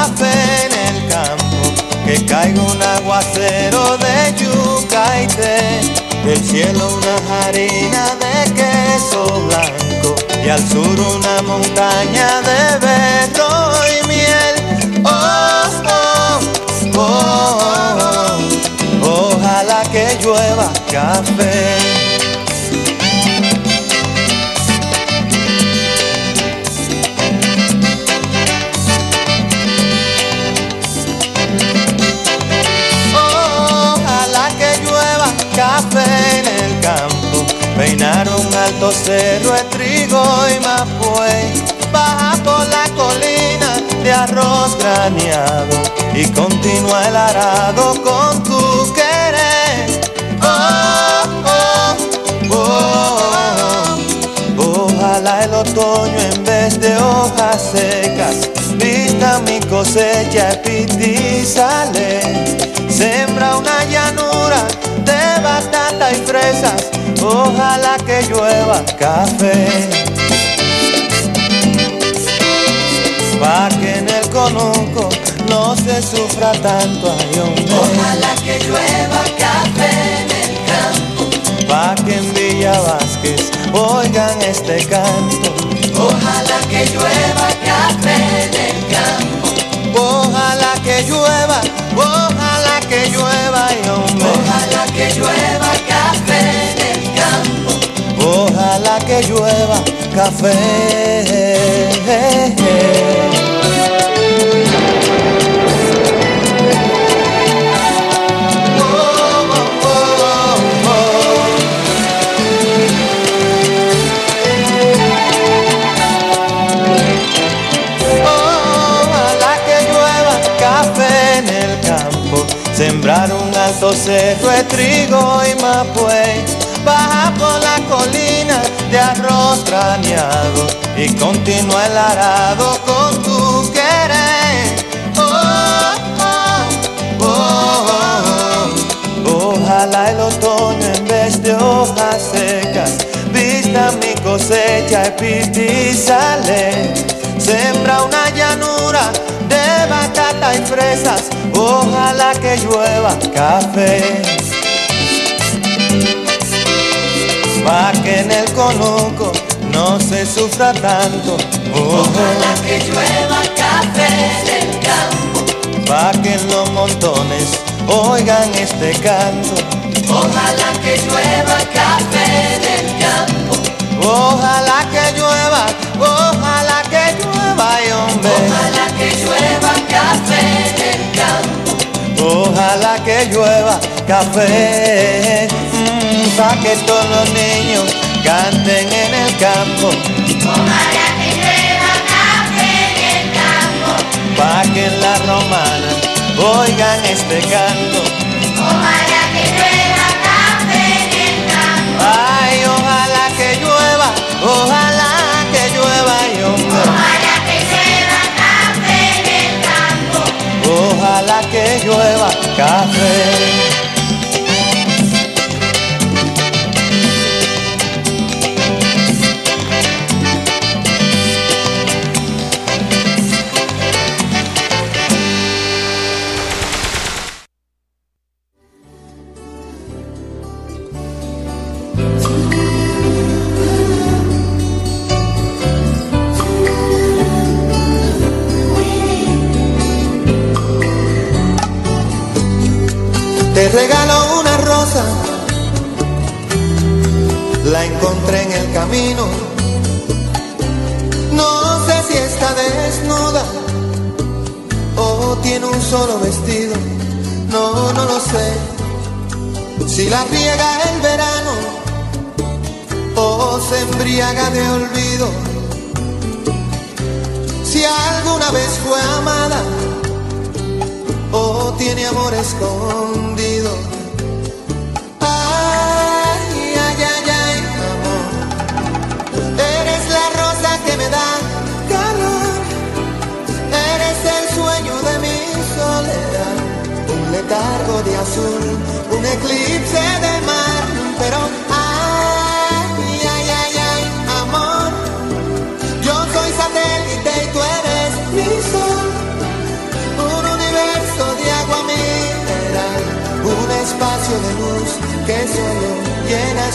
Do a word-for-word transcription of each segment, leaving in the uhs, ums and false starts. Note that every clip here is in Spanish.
café en el campo, que caiga un aguacero de yuca y té, del cielo una harina de queso blanco y al sur una montaña de berro y miel. Oh, oh, oh, oh, ojalá que llueva café. Café en el campo, peinar un alto cerro de trigo y mapuey, baja por la colina de arroz graneado y continúa el arado con tu querer. Oh, oh, oh, oh, ojalá el otoño en vez de hojas secas vista mi cosecha epitizale, sembra una llanura de batata y fresas, ojalá que llueva café, pa' que en el conuco no se sufra tanto, ay hombre. Ojalá que llueva café en el campo, pa' que en Villa Vázquez oigan este canto. Ojalá que llueva café en el campo, ojalá que llueva, ojalá que llueva, ay hombre. Ojalá que llueva café en el campo, ojalá que llueva café. Sembrar un alto cerro de trigo y mapuey, baja por la colina de arroz graneado y continúa el arado con tu querer. Oh, oh, oh, oh, ojalá el otoño en vez de hojas secas vista mi cosecha epitizale, sembra una llanura de batata y fresas, ojalá que llueva café, pa' que en el conuco no se sufra tanto. Ojalá que llueva café en el campo, pa' que en los montones oigan este canto. Ojalá que llueva café en el campo, ojalá que llueva, ojalá que llueva, ay hombre. Ojalá que llueva café en el campo, ojalá que llueva café, mmm, pa' que todos los niños canten en el campo. Ojalá que llueva café en el campo, pa' que en la romana oigan este canto. Ojalá que llueva café en el campo, Ay, ojalá que llueva, ojalá que llueva, ay hombre. Ojalá que llueva café en el campo, ojalá que llueva café. Te regalo una rosa, la encontré en el camino. No sé si está desnuda o tiene un solo vestido. No, no lo sé. Si la riega el verano o se embriaga de olvido. Si alguna vez fue amada o tiene amor escondido. Ay, ay, ay, ay, amor, eres la rosa que me da calor, eres el sueño de mi soledad, un letargo de azul, un eclipse de mar, pero ay, ay, ay, ay, amor, yo soy satélite y tú eres mi sol.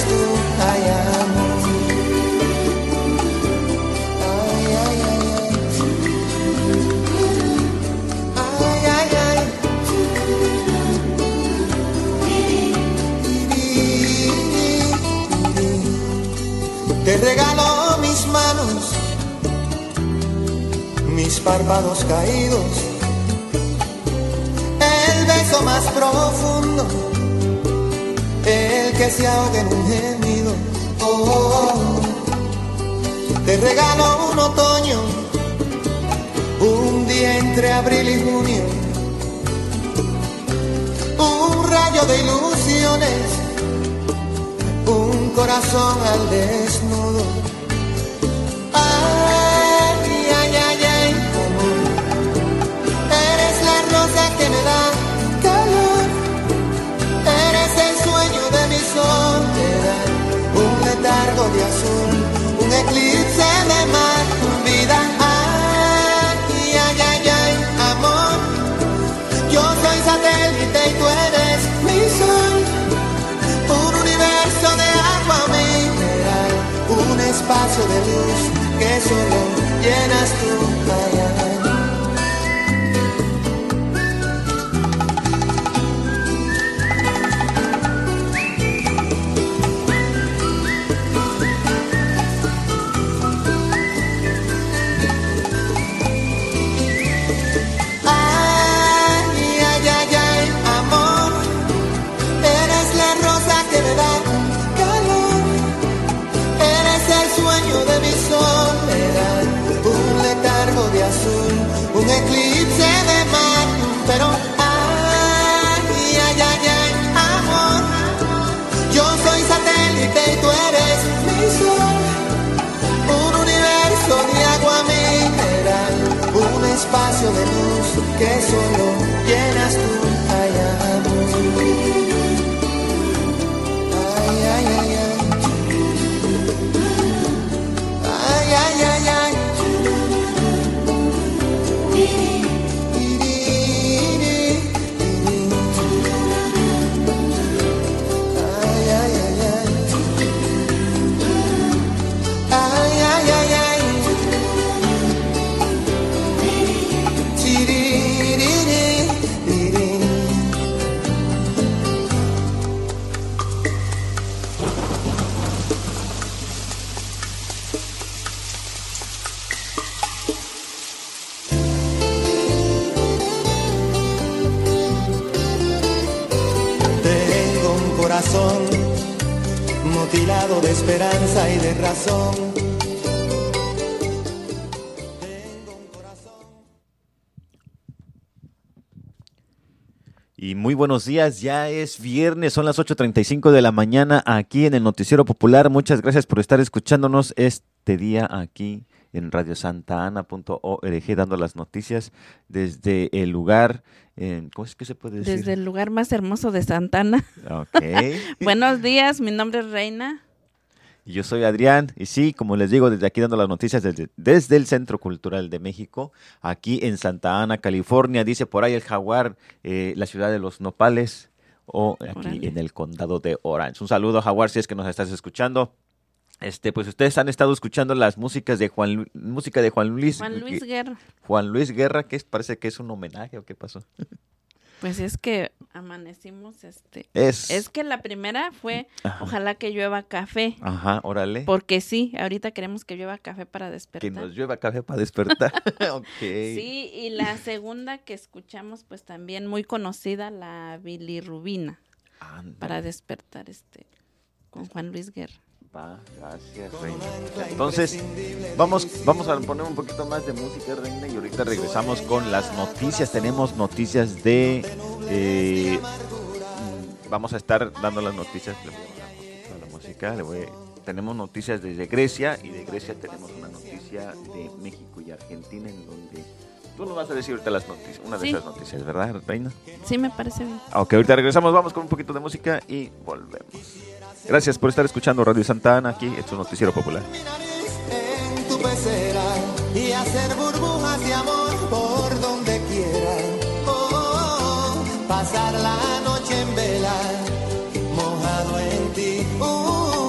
tú, ay amor. Ay, ay, ay, ay. Ay, ay, ay. Te regalo mis manos, mis párpados caídos, el beso más profundo, el que se ahoga en un gemido. Oh, te regalo un otoño, un día entre abril y junio, un rayo de ilusiones, un corazón al desnudo. Ay, ay, ay, ay, amor, eres la rosa que me da calor, eres el sueño de mi soledad, un letargo de azul, un eclipse de mar, vida. Ay, ay, ay, ay, amor, yo soy satélite y tú eres mi sol, un universo de agua mineral, un espacio de luz que solo llenas tú, ay, ay. Un eclipse de mar, pero ay, ay, ay, ay, amor, yo soy satélite y tú eres mi sol, un universo de agua mineral, un espacio de luz que solo llenas tú, ay, amor. Ay, ay, ay, ay. Ay, ay, ay, ay. Mutilado de esperanza y de razón. Tengo un corazón. Y muy buenos días, ya es viernes, son las ocho treinta y cinco de la mañana aquí en el Noticiero Popular. Muchas gracias por estar escuchándonos este día aquí en radio santa ana punto org, dando las noticias desde el lugar, eh, ¿cómo es que se puede decir? Desde el lugar más hermoso de Santa Ana. Okay. Buenos días, mi nombre es Reina. Y yo soy Adrián, y sí, como les digo, desde aquí dando las noticias desde, desde el Centro Cultural de México, aquí en Santa Ana, California, dice por ahí el Jaguar, eh, la ciudad de los nopales, o aquí Órale. en el condado de Orange. Un saludo, Jaguar, si es que nos estás escuchando. Este, pues ustedes han estado escuchando las músicas de Juan, Lu- música de Juan Luis, Juan Luis que- Guerra. Juan Luis Guerra, que es- parece que es un homenaje o qué pasó. Pues es que amanecimos, este... Es, Es que la primera fue, Ajá. ojalá que llueva café. Ajá, órale. Porque sí, ahorita queremos que llueva café para Que despertar. nos llueva café para despertar. Ok. Sí, y la segunda que escuchamos, pues también muy conocida, la bilirrubina, Ándale. para despertar, este, con Juan Luis Guerra. Va, gracias, Reina. Entonces, vamos, vamos a poner un poquito más de música, Reina, y ahorita regresamos con las noticias. Tenemos noticias de... eh, vamos a estar dando las noticias. Le voy a bajar un poquito a la música. Le voy, tenemos noticias desde Grecia, y de Grecia tenemos una noticia de México y Argentina, en donde... Tú nos vas a decir ahorita las noticias, una de Sí. esas noticias, ¿verdad, Reina? Sí, me parece bien. Aunque ahorita regresamos, vamos con un poquito de música y volvemos. Gracias por estar escuchando Radio Santa Ana aquí en su Noticiero Popular. Mi nariz en tu pecera y hacer burbujas de amor por donde quiera. Oh, oh, oh, pasar la noche en vela, mojado en ti. Uh,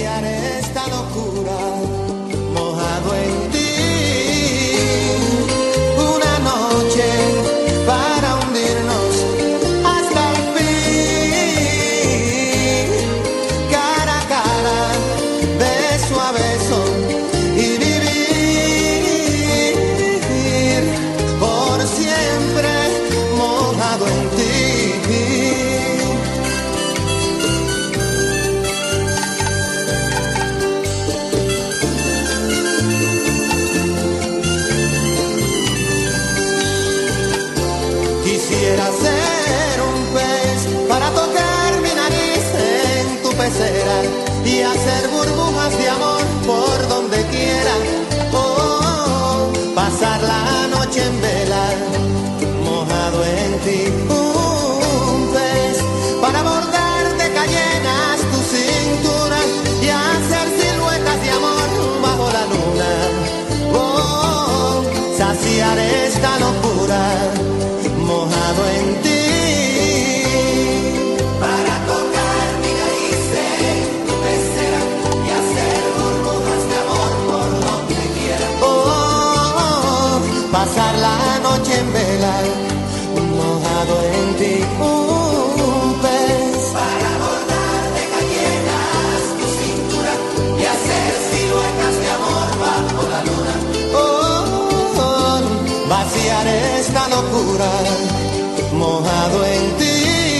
vaciar esta locura mojado en ti. Una noche para hundirnos hasta el fin, cara a cara, beso a beso y vivir por siempre mojado en ti. Quisiera ser un pez para tocar mi nariz en tu pecera y hacer burbujas de amor por donde quiera. Oh, pasar la noche en vela, mojado en ti. Un pez para bordar de cayenas tu cintura y hacer siluetas de amor bajo la luna. Oh, saciar esta locura mojado en ti, para tocar mi nariz en tu pecera y hacer burbujas de amor por donde quiera. Oh, oh, oh, pasar la noche en vela, mojado en ti. Un pez para bordar de cayenas tu cintura y hacer siluetas de amor bajo la luna. Oh, oh, oh, vaciar esta locura mojado en ti.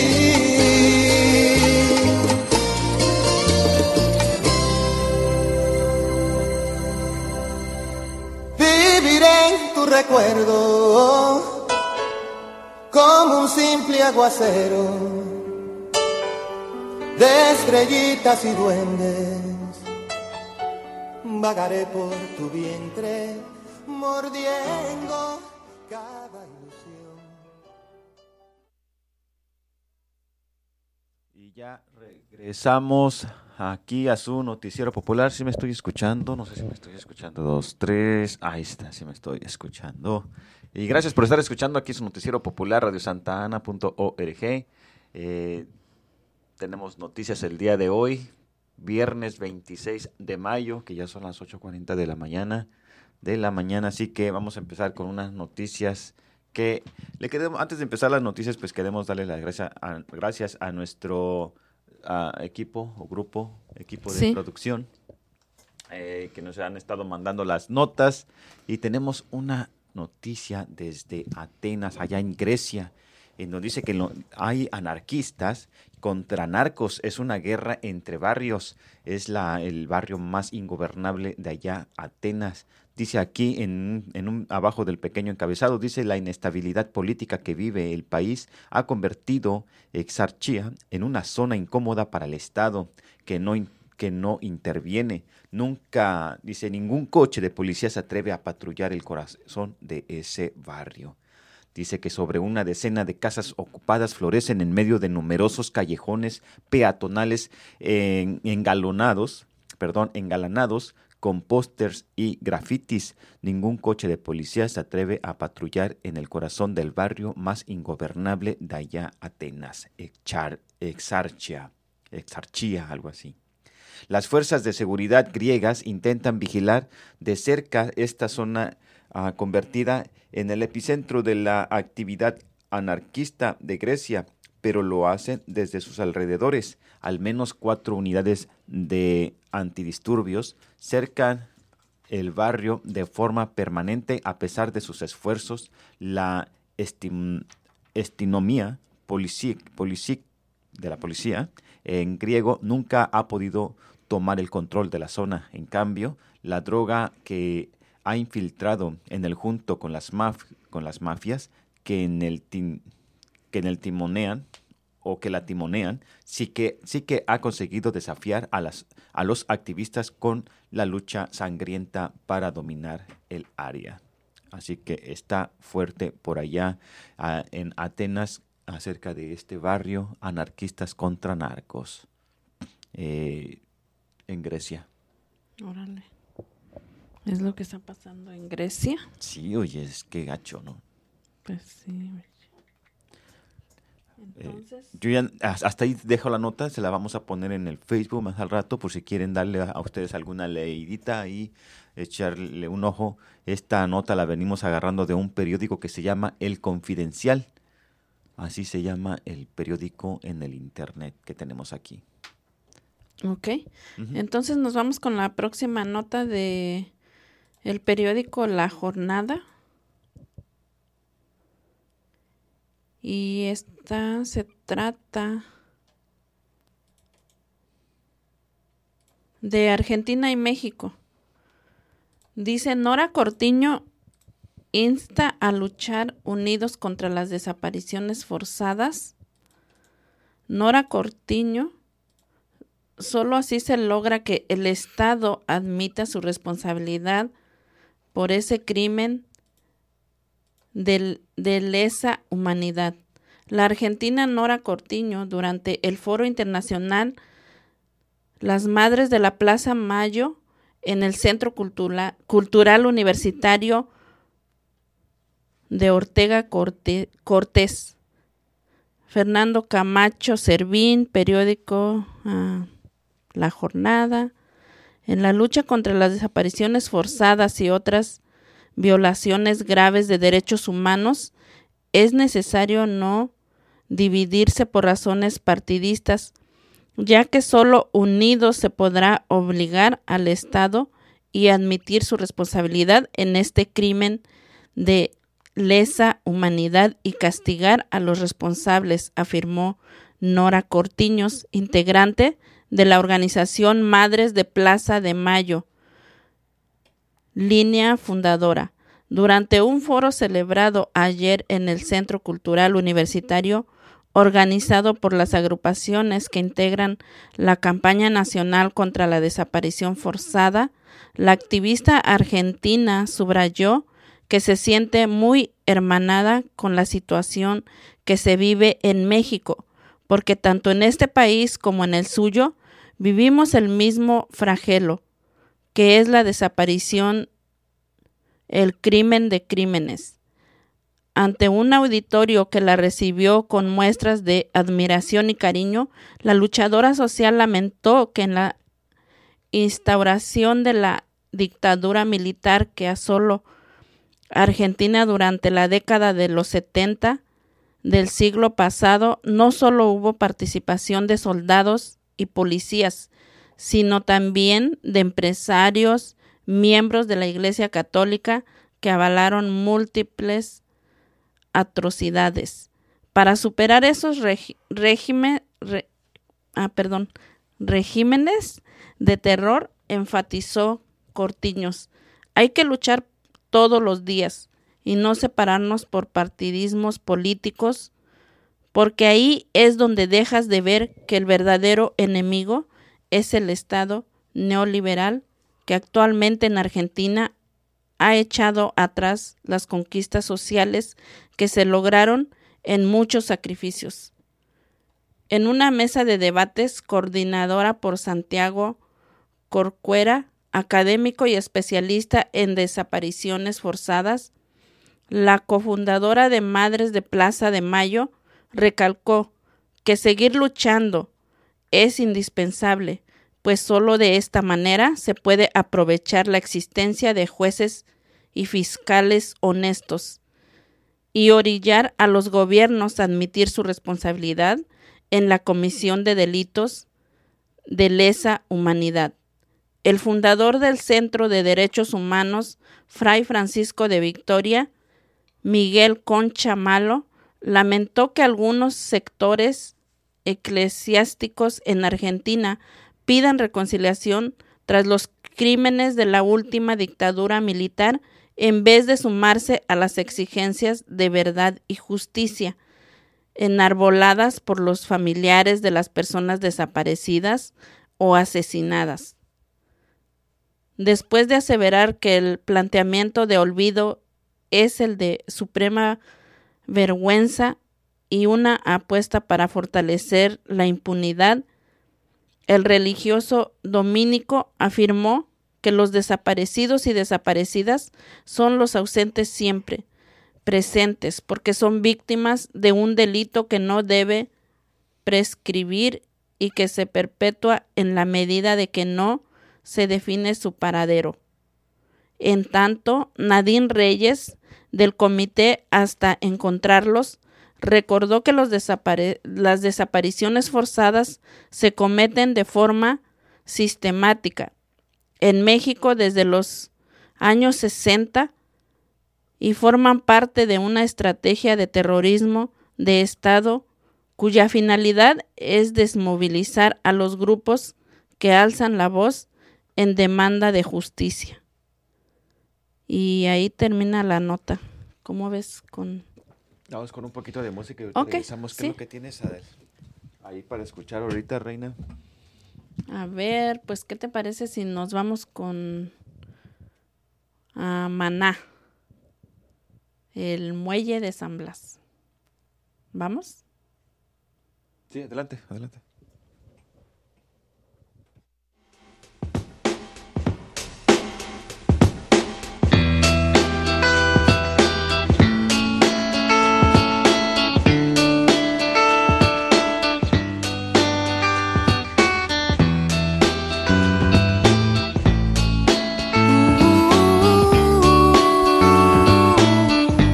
Viviré en tu recuerdo como un simple aguacero de estrellitas y duendes. Vagaré por tu vientre mordiendo cada ilusión. Y ya regresamos aquí a su noticiero popular. Si me estoy escuchando, no sé si me estoy escuchando. Dos, tres, ahí está, sí me estoy escuchando. Y gracias por estar escuchando aquí su noticiero popular, radio santa ana punto org. Eh, tenemos noticias el día de hoy, viernes veintiséis de mayo, que ya son las ocho cuarenta de la mañana. De la mañana, así que vamos a empezar con unas noticias que le queremos, antes de empezar las noticias, pues queremos darle las gracias a, gracias a nuestro a equipo o grupo, equipo de Sí. producción, eh, que nos han estado mandando las notas, y tenemos una noticia desde Atenas, allá en Grecia, en donde dice que lo, hay anarquistas contra narcos, es una guerra entre barrios, es la, el barrio más ingobernable de allá, Atenas. Dice aquí, en, en un, abajo del pequeño encabezado, dice: la inestabilidad política que vive el país ha convertido Exarchia en una zona incómoda para el Estado, que no, que no interviene. Nunca, dice, ningún coche de policía se atreve a patrullar el corazón de ese barrio. Dice que sobre una decena de casas ocupadas florecen en medio de numerosos callejones peatonales eh, engalonados, perdón, engalanados con pósters y grafitis. Ningún coche de policía se atreve a patrullar en el corazón del barrio más ingobernable de allá, Atenas, Exar, Exarchia, Exarchia, algo así. Las fuerzas de seguridad griegas intentan vigilar de cerca esta zona uh, convertida en el epicentro de la actividad anarquista de Grecia, pero lo hacen desde sus alrededores. Al menos cuatro unidades de antidisturbios cercan el barrio de forma permanente a pesar de sus esfuerzos. La estim, estinomía policic, policic de la policía en griego nunca ha podido tomar el control de la zona. En cambio, la droga que ha infiltrado en el junto con las, maf, con las mafias que en el, tim, que en el timonean o que la timonean, sí que, sí que ha conseguido desafiar a, las, a los activistas con la lucha sangrienta para dominar el área. Así que está fuerte por allá uh, en Atenas acerca de este barrio, anarquistas contra narcos, eh, en Grecia. Órale. ¿Es lo que está pasando en Grecia? Sí, oye, es que gacho, ¿no? Pues sí. Entonces, eh, yo ya hasta ahí dejo la nota, se la vamos a poner en el Facebook más al rato por si quieren darle a, a ustedes alguna leidita y echarle un ojo. Esta nota la venimos agarrando de un periódico que se llama El Confidencial. Así se llama el periódico en el internet que tenemos aquí. ok. Ujú. Entonces nos vamos con la próxima nota de el periódico La Jornada. Y esta se trata de Argentina y México. Dice, Nora Cortiño insta a luchar unidos contra las desapariciones forzadas. Nora Cortiño, solo así se logra que el Estado admita su responsabilidad por ese crimen de, de lesa humanidad. La argentina Nora Cortiño, durante el Foro Internacional Las Madres de la Plaza Mayo, en el Centro Cultura, Cultural Universitario de Ortega Corte, Cortés, Fernando Camacho Servín, periódico uh, La Jornada, en la lucha contra las desapariciones forzadas y otras violaciones graves de derechos humanos, es necesario no dividirse por razones partidistas, ya que solo unidos se podrá obligar al Estado y admitir su responsabilidad en este crimen de lesa humanidad y castigar a los responsables, afirmó Nora Cortiños, integrante de la organización Madres de Plaza de Mayo, línea fundadora. Durante un foro celebrado ayer en el Centro Cultural Universitario, organizado por las agrupaciones que integran la campaña nacional contra la desaparición forzada, la activista argentina subrayó que se siente muy hermanada con la situación que se vive en México, porque tanto en este país como en el suyo vivimos el mismo flagelo, que es la desaparición, el crimen de crímenes. Ante un auditorio que la recibió con muestras de admiración y cariño, la luchadora social lamentó que en la instauración de la dictadura militar que asoló Argentina durante la década de los setenta del siglo pasado, no solo hubo participación de soldados y policías, sino también de empresarios, miembros de la Iglesia Católica que avalaron múltiples atrocidades. Para superar esos regi- régimen, re- ah, perdón, regímenes de terror, enfatizó Cortiños, hay que luchar todos los días y no separarnos por partidismos políticos, porque ahí es donde dejas de ver que el verdadero enemigo es el Estado neoliberal que actualmente en Argentina ha echado atrás las conquistas sociales que se lograron en muchos sacrificios. En una mesa de debates coordinadora por Santiago Corcuera, académico y especialista en desapariciones forzadas, la cofundadora de Madres de Plaza de Mayo recalcó que seguir luchando es indispensable, pues solo de esta manera se puede aprovechar la existencia de jueces y fiscales honestos y orillar a los gobiernos a admitir su responsabilidad en la comisión de delitos de lesa humanidad. El fundador del Centro de Derechos Humanos, Fray Francisco de Victoria, Miguel Concha Malo, lamentó que algunos sectores eclesiásticos en Argentina pidan reconciliación tras los crímenes de la última dictadura militar en vez de sumarse a las exigencias de verdad y justicia enarboladas por los familiares de las personas desaparecidas o asesinadas. Después de aseverar que el planteamiento de olvido es el de suprema vergüenza y una apuesta para fortalecer la impunidad, el religioso dominico afirmó que los desaparecidos y desaparecidas son los ausentes siempre, presentes, porque son víctimas de un delito que no debe prescribir y que se perpetúa en la medida de que no se define su paradero. En tanto, Nadine Reyes, del comité Hasta Encontrarlos, recordó que los desapare- las desapariciones forzadas se cometen de forma sistemática en México desde los años sesenta y forman parte de una estrategia de terrorismo de Estado cuya finalidad es desmovilizar a los grupos que alzan la voz en demanda de justicia. Y ahí termina la nota. ¿Cómo ves con...? Vamos con un poquito de música y ahorita Ok, revisamos qué sí. es lo que tienes Adel, ahí para escuchar ahorita, Reina. A ver, pues, ¿qué te parece si nos vamos con ah, Maná? El muelle de San Blas. ¿Vamos? Sí, adelante, adelante.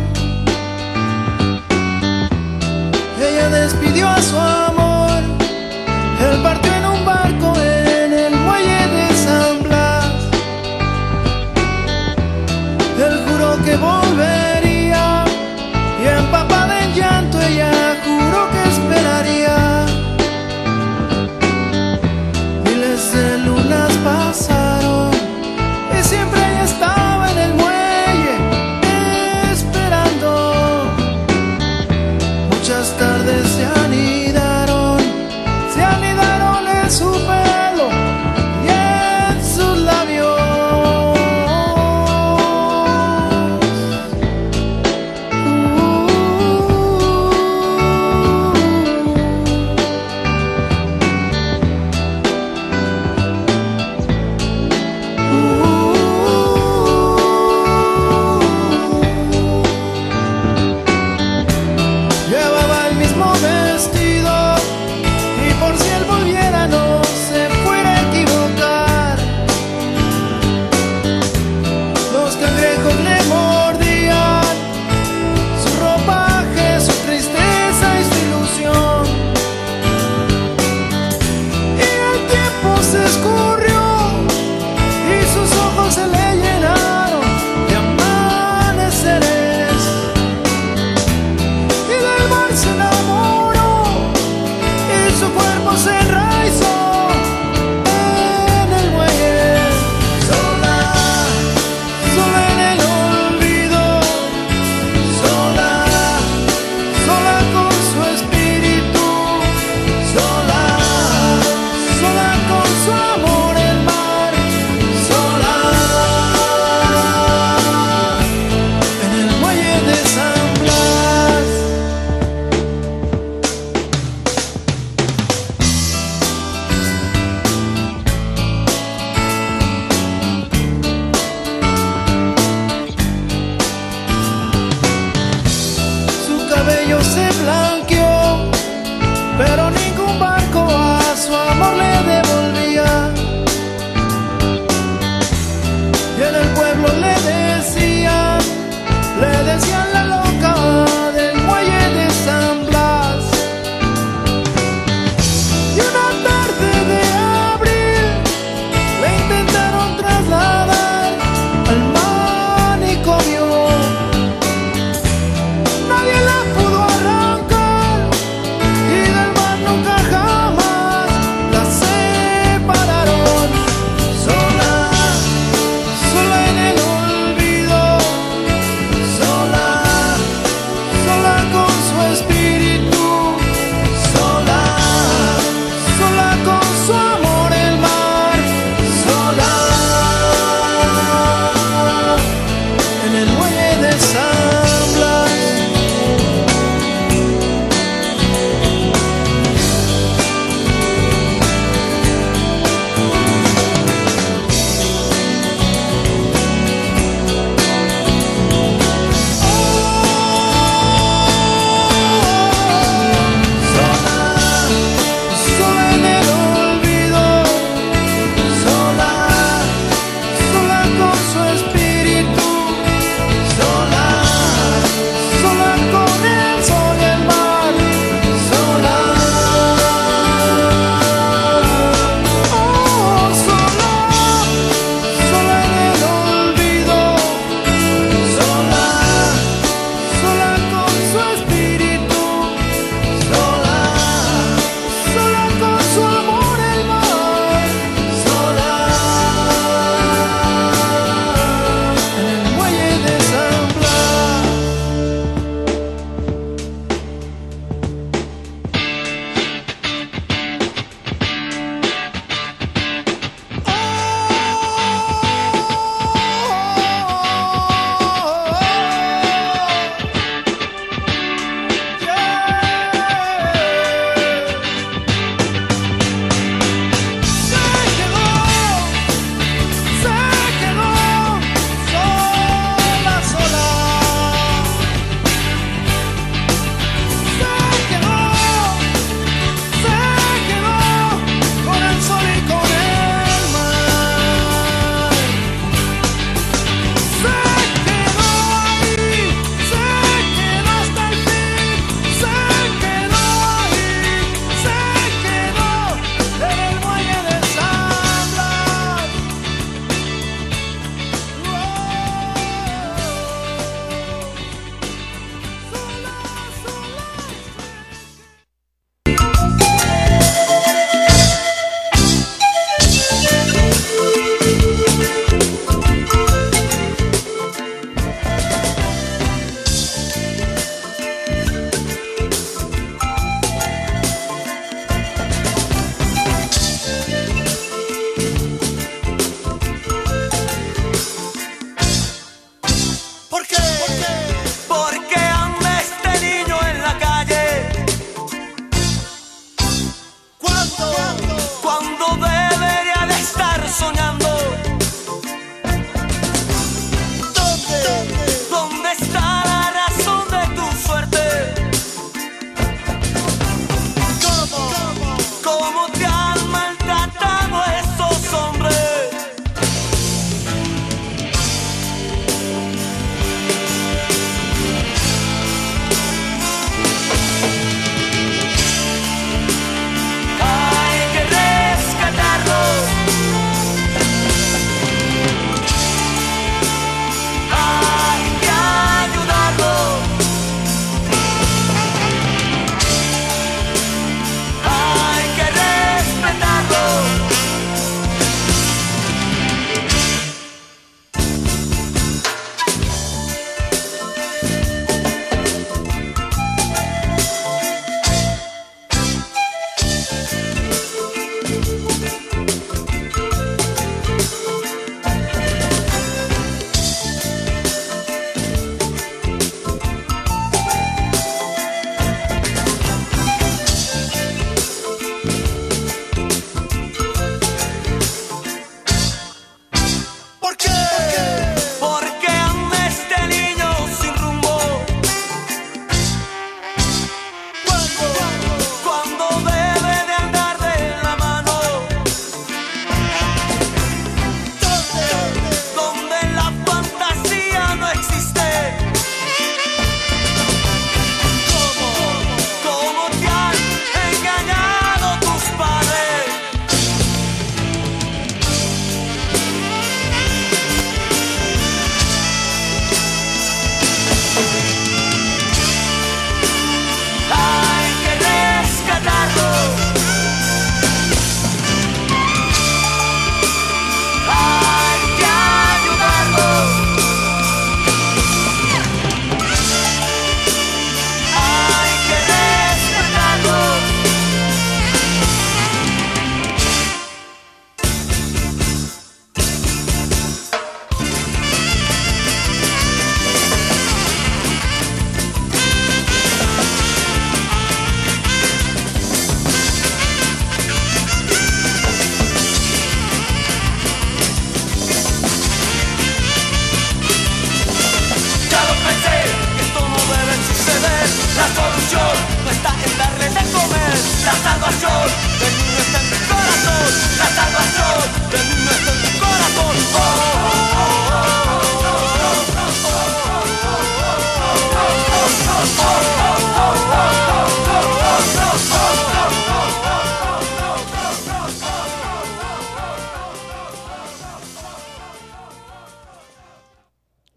Ella despidió a su amor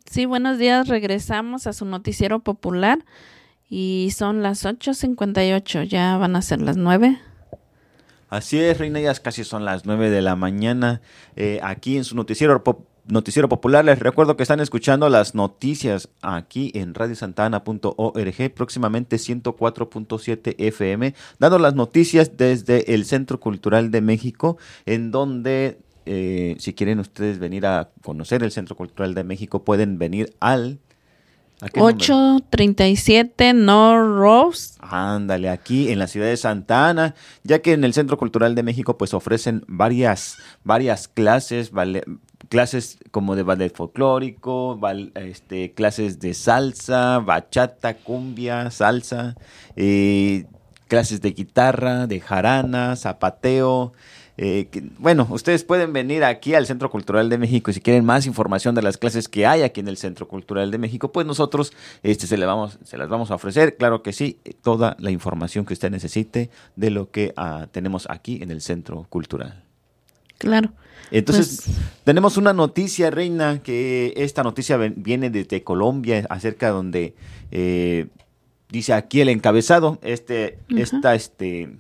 Sí, buenos días. Regresamos a su noticiero popular y son las ocho cincuenta y ocho. Ya van a ser las nueve. Así es, Reina, ya casi son las nueve de la mañana. Eh, aquí en su noticiero pop- Noticiero Popular, les recuerdo que están escuchando las noticias aquí en radio santana punto org, próximamente ciento cuatro punto siete F M, dando las noticias desde el Centro Cultural de México, en donde, eh, si quieren ustedes venir a conocer el Centro Cultural de México, pueden venir al... ¿a qué número? ocho treinta y siete North Rose. Ándale, aquí en la ciudad de Santa Ana, ya que en el Centro Cultural de México pues ofrecen varias, varias clases, vale, clases como de ballet folclórico, val, este, clases de salsa, bachata, cumbia, salsa, eh, clases de guitarra, de jarana, zapateo. Eh, que, bueno, ustedes pueden venir aquí al Centro Cultural de México y si quieren más información de las clases que hay aquí en el Centro Cultural de México, pues nosotros este, se, le vamos, se las vamos a ofrecer, claro que sí, toda la información que usted necesite de lo que uh, tenemos aquí en el Centro Cultural. Claro. Entonces, pues, tenemos una noticia, Reina, que esta noticia viene desde Colombia, acerca donde eh, dice aquí el encabezado, este, uh-huh. esta, este...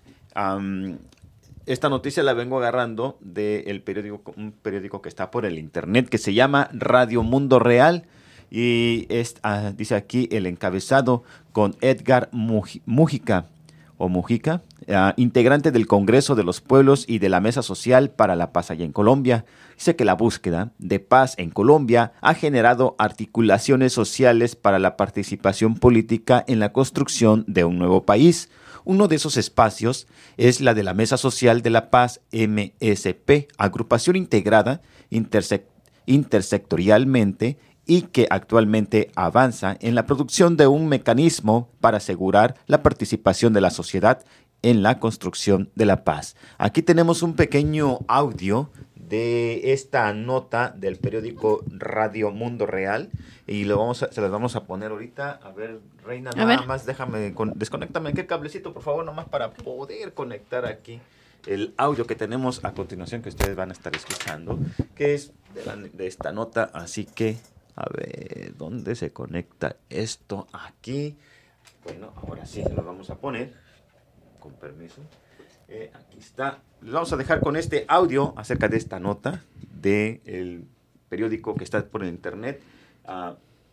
Um, Esta noticia la vengo agarrando del periódico, un periódico que está por el internet, que se llama Radio Mundo Real, y es, uh, dice aquí el encabezado con Edgar Mujica, o Mujica, uh, integrante del Congreso de los Pueblos y de la Mesa Social para la Paz allá en Colombia. Dice que la búsqueda de paz en Colombia ha generado articulaciones sociales para la participación política en la construcción de un nuevo país. Uno de esos espacios es la de la Mesa Social de la Paz, M S P, agrupación integrada intersec- intersectorialmente y que actualmente avanza en la producción de un mecanismo para asegurar la participación de la sociedad en la construcción de la paz. Aquí tenemos un pequeño audio de esta nota del periódico Radio Mundo Real y lo vamos a, se las vamos a poner ahorita. A ver, Reina, a nada ver. más déjame, con, desconéctame aquel cablecito, por favor, nomás para poder conectar aquí el audio que tenemos a continuación, que ustedes van a estar escuchando, que es de, la, de esta nota. Así que, a ver, ¿dónde se conecta esto? Aquí. Bueno, ahora sí, se lo vamos a poner, con permiso. Eh, aquí está. Les vamos a dejar con este audio acerca de esta nota del periódico que está por el internet, uh,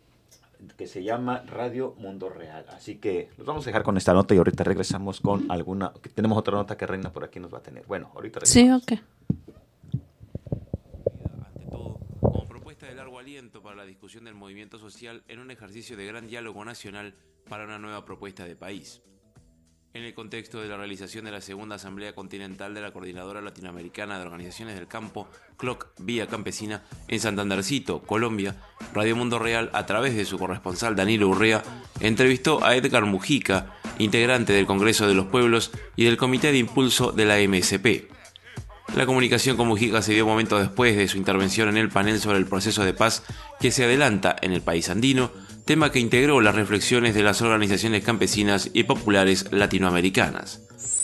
que se llama Radio Mundo Real. Así que los vamos a dejar con esta nota y ahorita regresamos con alguna, que tenemos otra nota que Reina por aquí nos va a tener. Bueno, ahorita regresamos. Sí, ok. Ante todo, como propuesta de largo aliento para la discusión del movimiento social en un ejercicio de gran diálogo nacional para una nueva propuesta de país. En el contexto de la realización de la segunda Asamblea Continental de la Coordinadora Latinoamericana de Organizaciones del Campo, C L O C Vía Campesina, en Santandercito, Colombia, Radio Mundo Real, a través de su corresponsal Danilo Urrea, entrevistó a Edgar Mujica, integrante del Congreso de los Pueblos y del Comité de Impulso de la M S P. La comunicación con Mujica se dio momentos después de su intervención en el panel sobre el proceso de paz que se adelanta en el país andino, tema que integró las reflexiones de las organizaciones campesinas y populares latinoamericanas.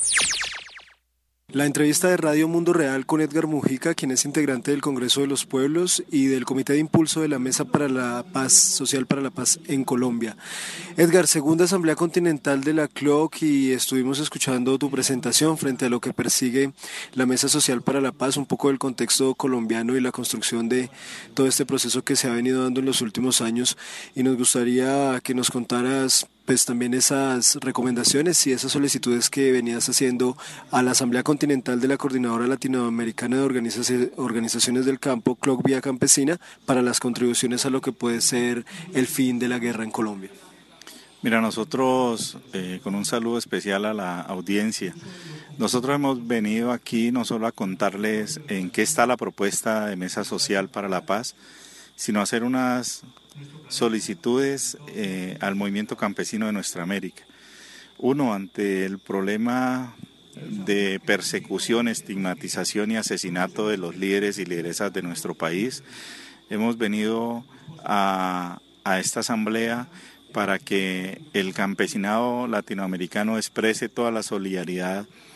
La entrevista de Radio Mundo Real con Edgar Mujica, quien es integrante del Congreso de los Pueblos y del Comité de Impulso de la Mesa para la Paz, Social para la Paz en Colombia. Edgar, segunda Asamblea Continental de la C L O C y estuvimos escuchando tu presentación frente a lo que persigue la Mesa Social para la Paz, un poco del contexto colombiano y la construcción de todo este proceso que se ha venido dando en los últimos años, y nos gustaría que nos contaras pues también esas recomendaciones y esas solicitudes que venías haciendo a la Asamblea Continental de la Coordinadora Latinoamericana de Organizaci- Organizaciones del Campo, C L O C Vía Campesina, para las contribuciones a lo que puede ser el fin de la guerra en Colombia. Mira, nosotros, eh, con un saludo especial a la audiencia, nosotros hemos venido aquí no solo a contarles en qué está la propuesta de Mesa Social para la Paz, sino a hacer unas solicitudes eh, al movimiento campesino de nuestra América. Uno, ante el problema de persecución, estigmatización y asesinato de los líderes y lideresas de nuestro país, hemos venido a, a esta asamblea para que el campesinado latinoamericano exprese toda la solidaridad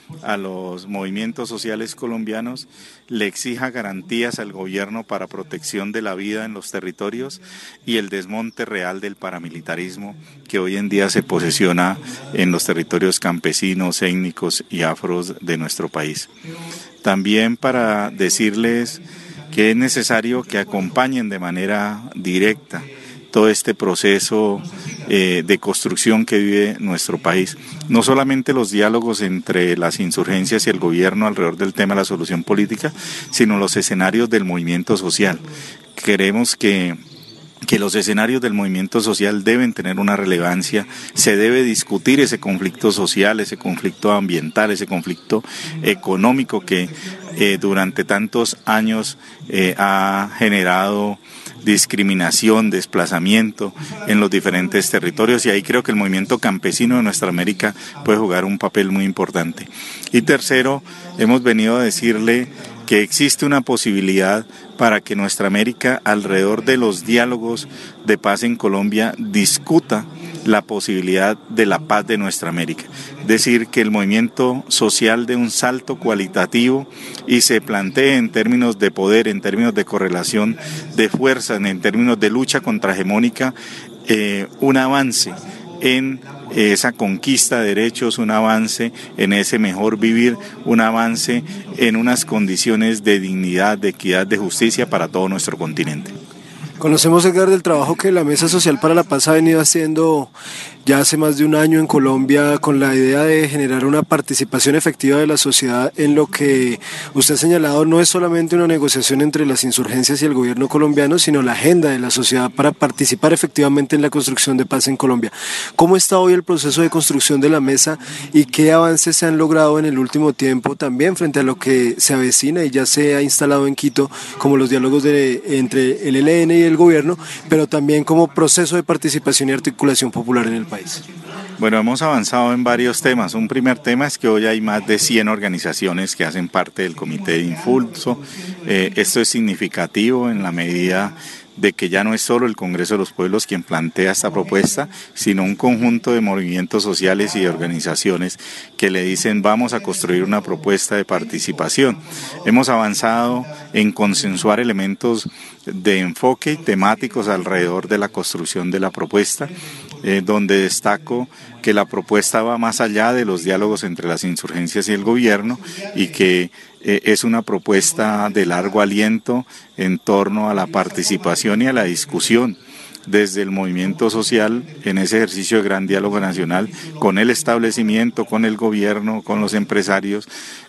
a los movimientos sociales colombianos, le exija garantías al gobierno para protección de la vida en los territorios y el desmonte real del paramilitarismo que hoy en día se posesiona en los territorios campesinos, étnicos y afros de nuestro país. También para decirles que es necesario que acompañen de manera directa todo este proceso eh, de construcción que vive nuestro país. No solamente los diálogos entre las insurgencias y el gobierno alrededor del tema de la solución política, sino los escenarios del movimiento social. Queremos que que los escenarios del movimiento social deben tener una relevancia, se debe discutir ese conflicto social, ese conflicto ambiental, ese conflicto económico que eh, durante tantos años eh, ha generado discriminación, desplazamiento en los diferentes territorios, y ahí creo que el movimiento campesino de nuestra América puede jugar un papel muy importante. Y tercero, hemos venido a decirle que existe una posibilidad para que nuestra América, alrededor de los diálogos de paz en Colombia, discuta la posibilidad de la paz de nuestra América. Es decir, que el movimiento social dé un salto cualitativo y se plantee en términos de poder, en términos de correlación de fuerzas, en términos de lucha contrahegemónica, eh, un avance en esa conquista de derechos, un avance en ese mejor vivir, un avance en unas condiciones de dignidad, de equidad, de justicia para todo nuestro continente. Conocemos, Edgar, del trabajo que la Mesa Social para la Paz ha venido haciendo ya hace más de un año en Colombia con la idea de generar una participación efectiva de la sociedad en lo que usted ha señalado no es solamente una negociación entre las insurgencias y el gobierno colombiano, sino la agenda de la sociedad para participar efectivamente en la construcción de paz en Colombia. ¿Cómo está hoy el proceso de construcción de la mesa y qué avances se han logrado en el último tiempo también frente a lo que se avecina y ya se ha instalado en Quito, como los diálogos de, entre el E L N y el gobierno, pero también como proceso de participación y articulación popular en el país? Bueno, hemos avanzado en varios temas. Un primer tema es que hoy hay más de cien organizaciones que hacen parte del Comité de Impulso. Eh, esto es significativo en la medida de que ya no es solo el Congreso de los Pueblos quien plantea esta propuesta, sino un conjunto de movimientos sociales y de organizaciones que le dicen vamos a construir una propuesta de participación. Hemos avanzado en consensuar elementos de enfoque temáticos alrededor de la construcción de la propuesta, eh, donde destaco que la propuesta va más allá de los diálogos entre las insurgencias y el gobierno y que eh, es una propuesta de largo aliento en torno a la participación y a la discusión desde el movimiento social en ese ejercicio de gran diálogo nacional con el establecimiento, con el gobierno, con los empresarios,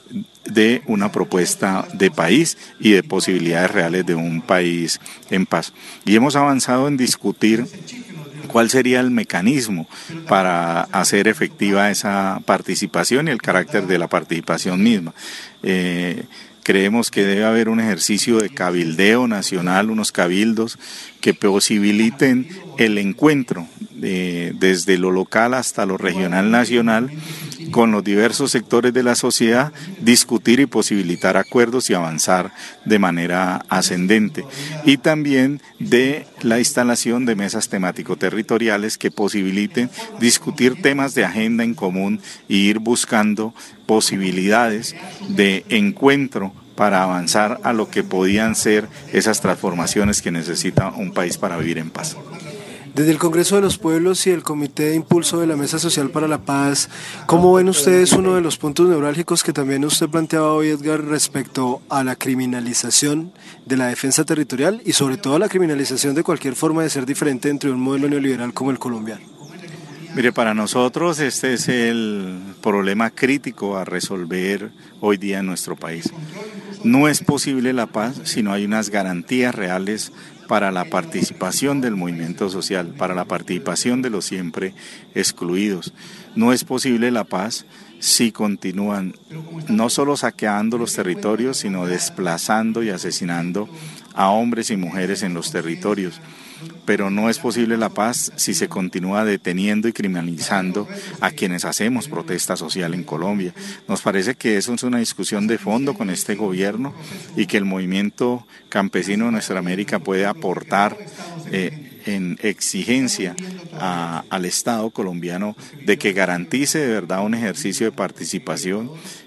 de una propuesta de país y de posibilidades reales de un país en paz. Y hemos avanzado en discutir cuál sería el mecanismo para hacer efectiva esa participación y el carácter de la participación misma. Eh, creemos que debe haber un ejercicio de cabildeo nacional, unos cabildos que posibiliten el encuentro eh, desde lo local hasta lo regional nacional con los diversos sectores de la sociedad, discutir y posibilitar acuerdos y avanzar de manera ascendente. Y también de la instalación de mesas temático-territoriales que posibiliten discutir temas de agenda en común e ir buscando posibilidades de encuentro para avanzar a lo que podían ser esas transformaciones que necesita un país para vivir en paz. Desde el Congreso de los Pueblos y el Comité de Impulso de la Mesa Social para la Paz, ¿cómo ven ustedes uno de los puntos neurálgicos que también usted planteaba hoy, Edgar, respecto a la criminalización de la defensa territorial y sobre todo a la criminalización de cualquier forma de ser diferente entre un modelo neoliberal como el colombiano? Mire, para nosotros este es el problema crítico a resolver hoy día en nuestro país. No es posible la paz si no hay unas garantías reales para la participación del movimiento social, para la participación de los siempre excluidos. No es posible la paz si continúan no solo saqueando los territorios, sino desplazando y asesinando a hombres y mujeres en los territorios. Pero no es posible la paz si se continúa deteniendo y criminalizando a quienes hacemos protesta social en Colombia. Nos parece que eso es una discusión de fondo con este gobierno y que el movimiento campesino de nuestra América puede aportar eh, en exigencia a, al Estado colombiano de que garantice de verdad un ejercicio de participación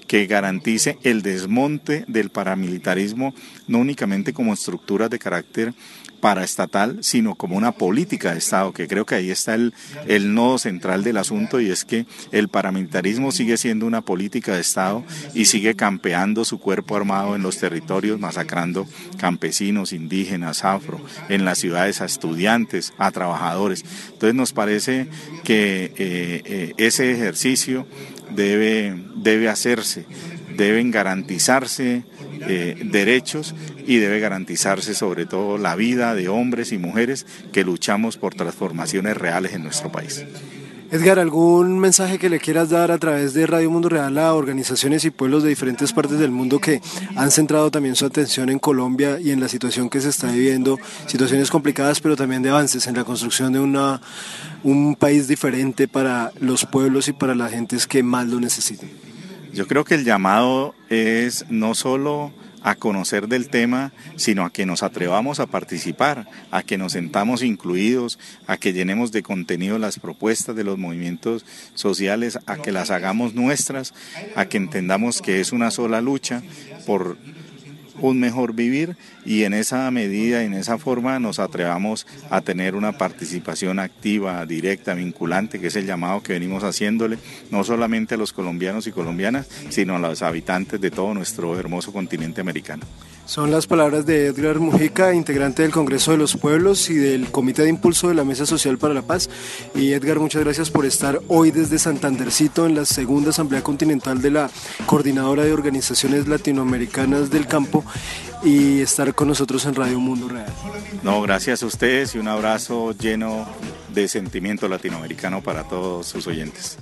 que garantice el desmonte del paramilitarismo, no únicamente como estructuras de carácter paraestatal, sino como una política de Estado, que creo que ahí está el, el nodo central del asunto, y es que el paramilitarismo sigue siendo una política de Estado y sigue campeando su cuerpo armado en los territorios, masacrando campesinos, indígenas, afro, en las ciudades a estudiantes, a trabajadores. Entonces nos parece que eh, eh, ese ejercicio debe, debe hacerse, deben garantizarse Eh, derechos y debe garantizarse sobre todo la vida de hombres y mujeres que luchamos por transformaciones reales en nuestro país. Edgar, ¿algún mensaje que le quieras dar a través de Radio Mundo Real a organizaciones y pueblos de diferentes partes del mundo que han centrado también su atención en Colombia y en la situación que se está viviendo, situaciones complicadas pero también de avances en la construcción de una, un país diferente para los pueblos y para las gentes que más lo necesiten? Yo creo que el llamado es no solo a conocer del tema, sino a que nos atrevamos a participar, a que nos sentamos incluidos, a que llenemos de contenido las propuestas de los movimientos sociales, a que las hagamos nuestras, a que entendamos que es una sola lucha por un mejor vivir, y en esa medida, en esa forma nos atrevamos a tener una participación activa, directa, vinculante, que es el llamado que venimos haciéndole, no solamente a los colombianos y colombianas, sino a los habitantes de todo nuestro hermoso continente americano. Son las palabras de Edgar Mujica, integrante del Congreso de los Pueblos y del Comité de Impulso de la Mesa Social para la Paz. Y Edgar, muchas gracias por estar hoy desde Santandercito en la segunda Asamblea Continental de la Coordinadora de Organizaciones Latinoamericanas del Campo y estar con nosotros en Radio Mundo Real. No, gracias a ustedes y un abrazo lleno de sentimiento latinoamericano para todos sus oyentes.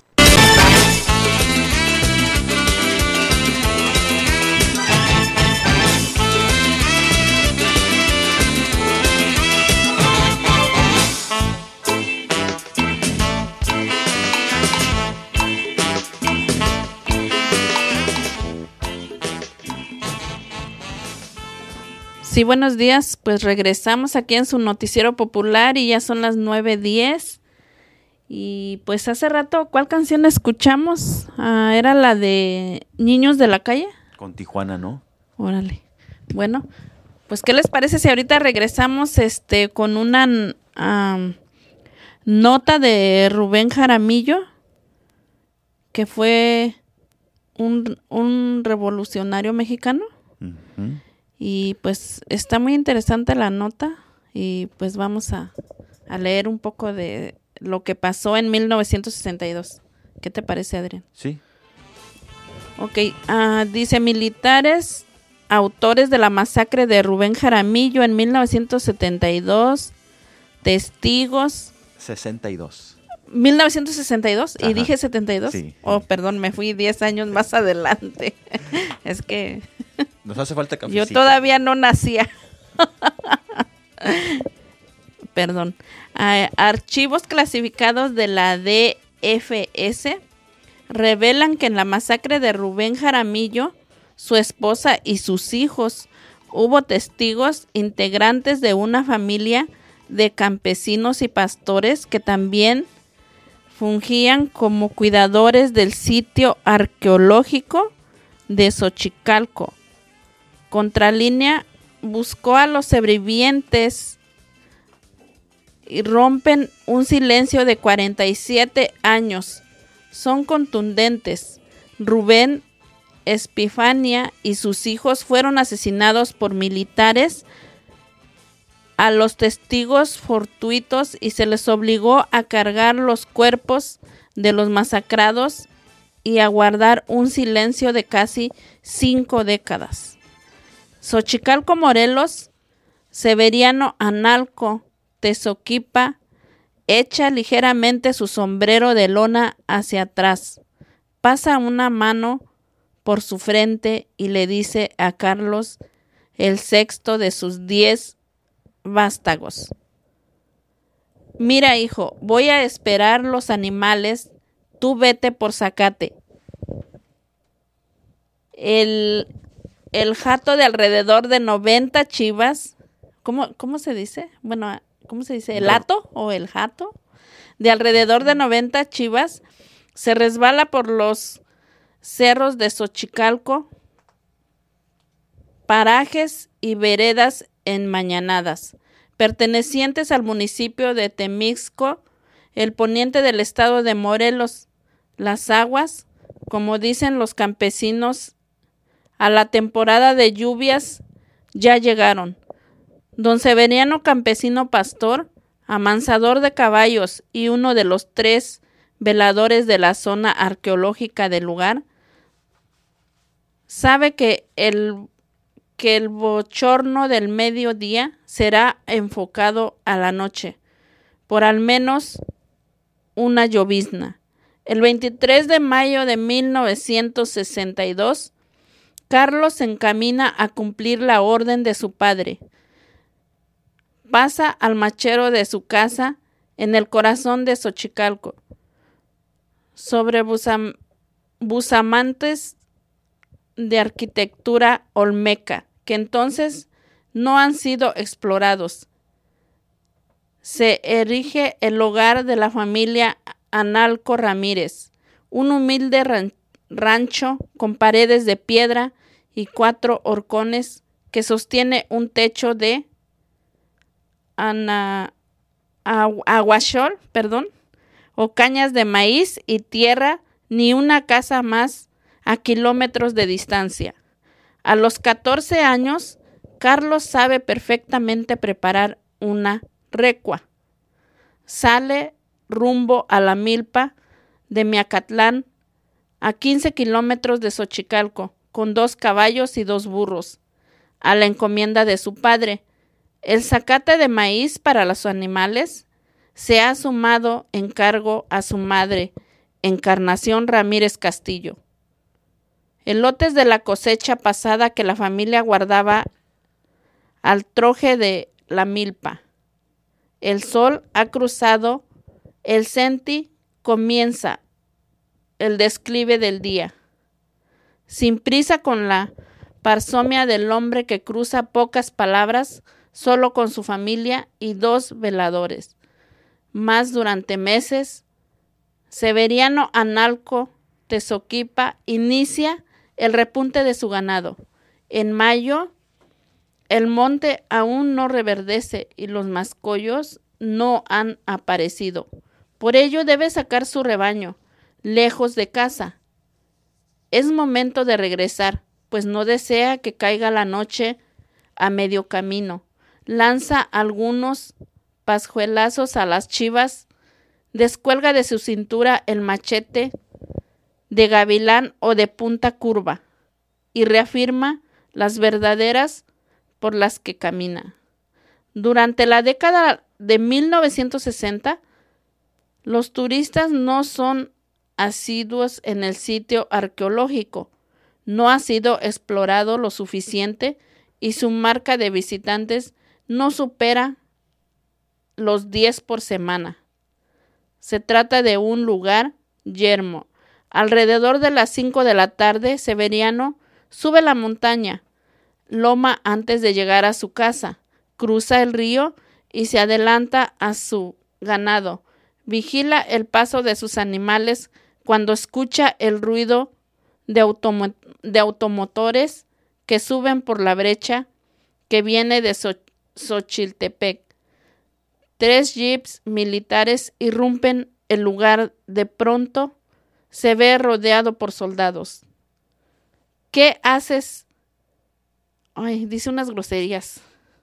Sí, buenos días, pues regresamos aquí en su noticiero popular y ya son las nueve diez. Y pues hace rato, ¿cuál canción escuchamos? Ah, era la de Niños de la Calle. Con Tijuana, ¿no? Órale. Bueno, pues ¿qué les parece si ahorita regresamos este con una um, nota de Rubén Jaramillo, que fue un, un revolucionario mexicano? Uh-huh. Y pues está muy interesante la nota y pues vamos a, a leer un poco de lo que pasó en mil novecientos sesenta y dos. ¿Qué te parece, Adrián? Sí. Ok, uh, dice militares, autores de la masacre de Rubén Jaramillo en mil novecientos setenta y dos, testigos. sesenta y dos. mil novecientos sesenta y dos. Ajá. Y dije setenta y dos. Sí. Oh, perdón, me fui diez años más adelante. Es que nos hace falta cafecito. Yo todavía no nacía. Perdón. Uh, archivos clasificados de la D F S revelan que en la masacre de Rubén Jaramillo, su esposa y sus hijos, hubo testigos integrantes de una familia de campesinos y pastores que también fungían como cuidadores del sitio arqueológico de Xochicalco. Contralínea buscó a los sobrevivientes y rompen un silencio de cuarenta y siete años. Son contundentes. Rubén Espifania y sus hijos fueron asesinados por militares. A los testigos fortuitos y se les obligó a cargar los cuerpos de los masacrados y a guardar un silencio de casi cinco décadas. Xochicalco, Morelos, Severiano Analco, Tezoquipa, echa ligeramente su sombrero de lona hacia atrás, pasa una mano por su frente y le dice a Carlos, el sexto de sus diez vástagos: mira, hijo, voy a esperar los animales, tú vete por zacate. El, el jato de alrededor de noventa chivas, ¿cómo, cómo se dice? Bueno, ¿cómo se dice? ¿El hato o el jato? De alrededor de noventa chivas se resbala por los cerros de Xochicalco, parajes y veredas enmañanadas, pertenecientes al municipio de Temixco, el poniente del estado de Morelos. Las aguas, como dicen los campesinos, a la temporada de lluvias ya llegaron. Don Severiano, campesino pastor, amansador de caballos y uno de los tres veladores de la zona arqueológica del lugar, sabe que el, que el bochorno del mediodía será enfocado a la noche, por al menos una llovizna. El veintitrés de mayo de mil novecientos sesenta y dos, Carlos se encamina a cumplir la orden de su padre. Pasa al machero de su casa en el corazón de Xochicalco, sobre busam, busamantes de arquitectura olmeca, que entonces no han sido explorados. Se erige el hogar de la familia Analco Ramírez, un humilde ran- rancho con paredes de piedra y cuatro horcones que sostiene un techo de ana, agu, aguachol, perdón, o cañas de maíz y tierra, ni una casa más a kilómetros de distancia. A los catorce años, Carlos sabe perfectamente preparar una recua. Sale rumbo a la milpa de Miacatlán, a quince kilómetros de Xochicalco, con dos caballos y dos burros, a la encomienda de su padre. El zacate de maíz para los animales se ha sumado en cargo a su madre, Encarnación Ramírez Castillo. Elotes de la cosecha pasada que la familia guardaba al troje de la milpa. El sol ha cruzado el centi, comienza el desclive del día. Sin prisa, con la parsomia del hombre que cruza pocas palabras solo con su familia y dos veladores. Más durante meses, Severiano Analco Tezoquipa inicia el repunte de su ganado. En mayo, el monte aún no reverdece y los mascollos no han aparecido. Por ello debe sacar su rebaño, lejos de casa. Es momento de regresar, pues no desea que caiga la noche a medio camino. Lanza algunos pasjuelazos a las chivas, descuelga de su cintura el machete de gavilán o de punta curva y reafirma las verdaderas por las que camina. Durante la década de mil novecientos sesenta, los turistas no son asiduos en el sitio arqueológico. No ha sido explorado lo suficiente y su marca de visitantes no supera los diez por semana. Se trata de un lugar yermo. Alrededor de las cinco de la tarde, Severiano sube la montaña, loma antes de llegar a su casa, cruza el río y se adelanta a su ganado. Vigila el paso de sus animales cuando escucha el ruido de, automo- de automotores que suben por la brecha que viene de So- Xochiltepec. Tres jeeps militares irrumpen el lugar. De pronto se ve rodeado por soldados. ¿Qué haces? Ay, dice unas groserías.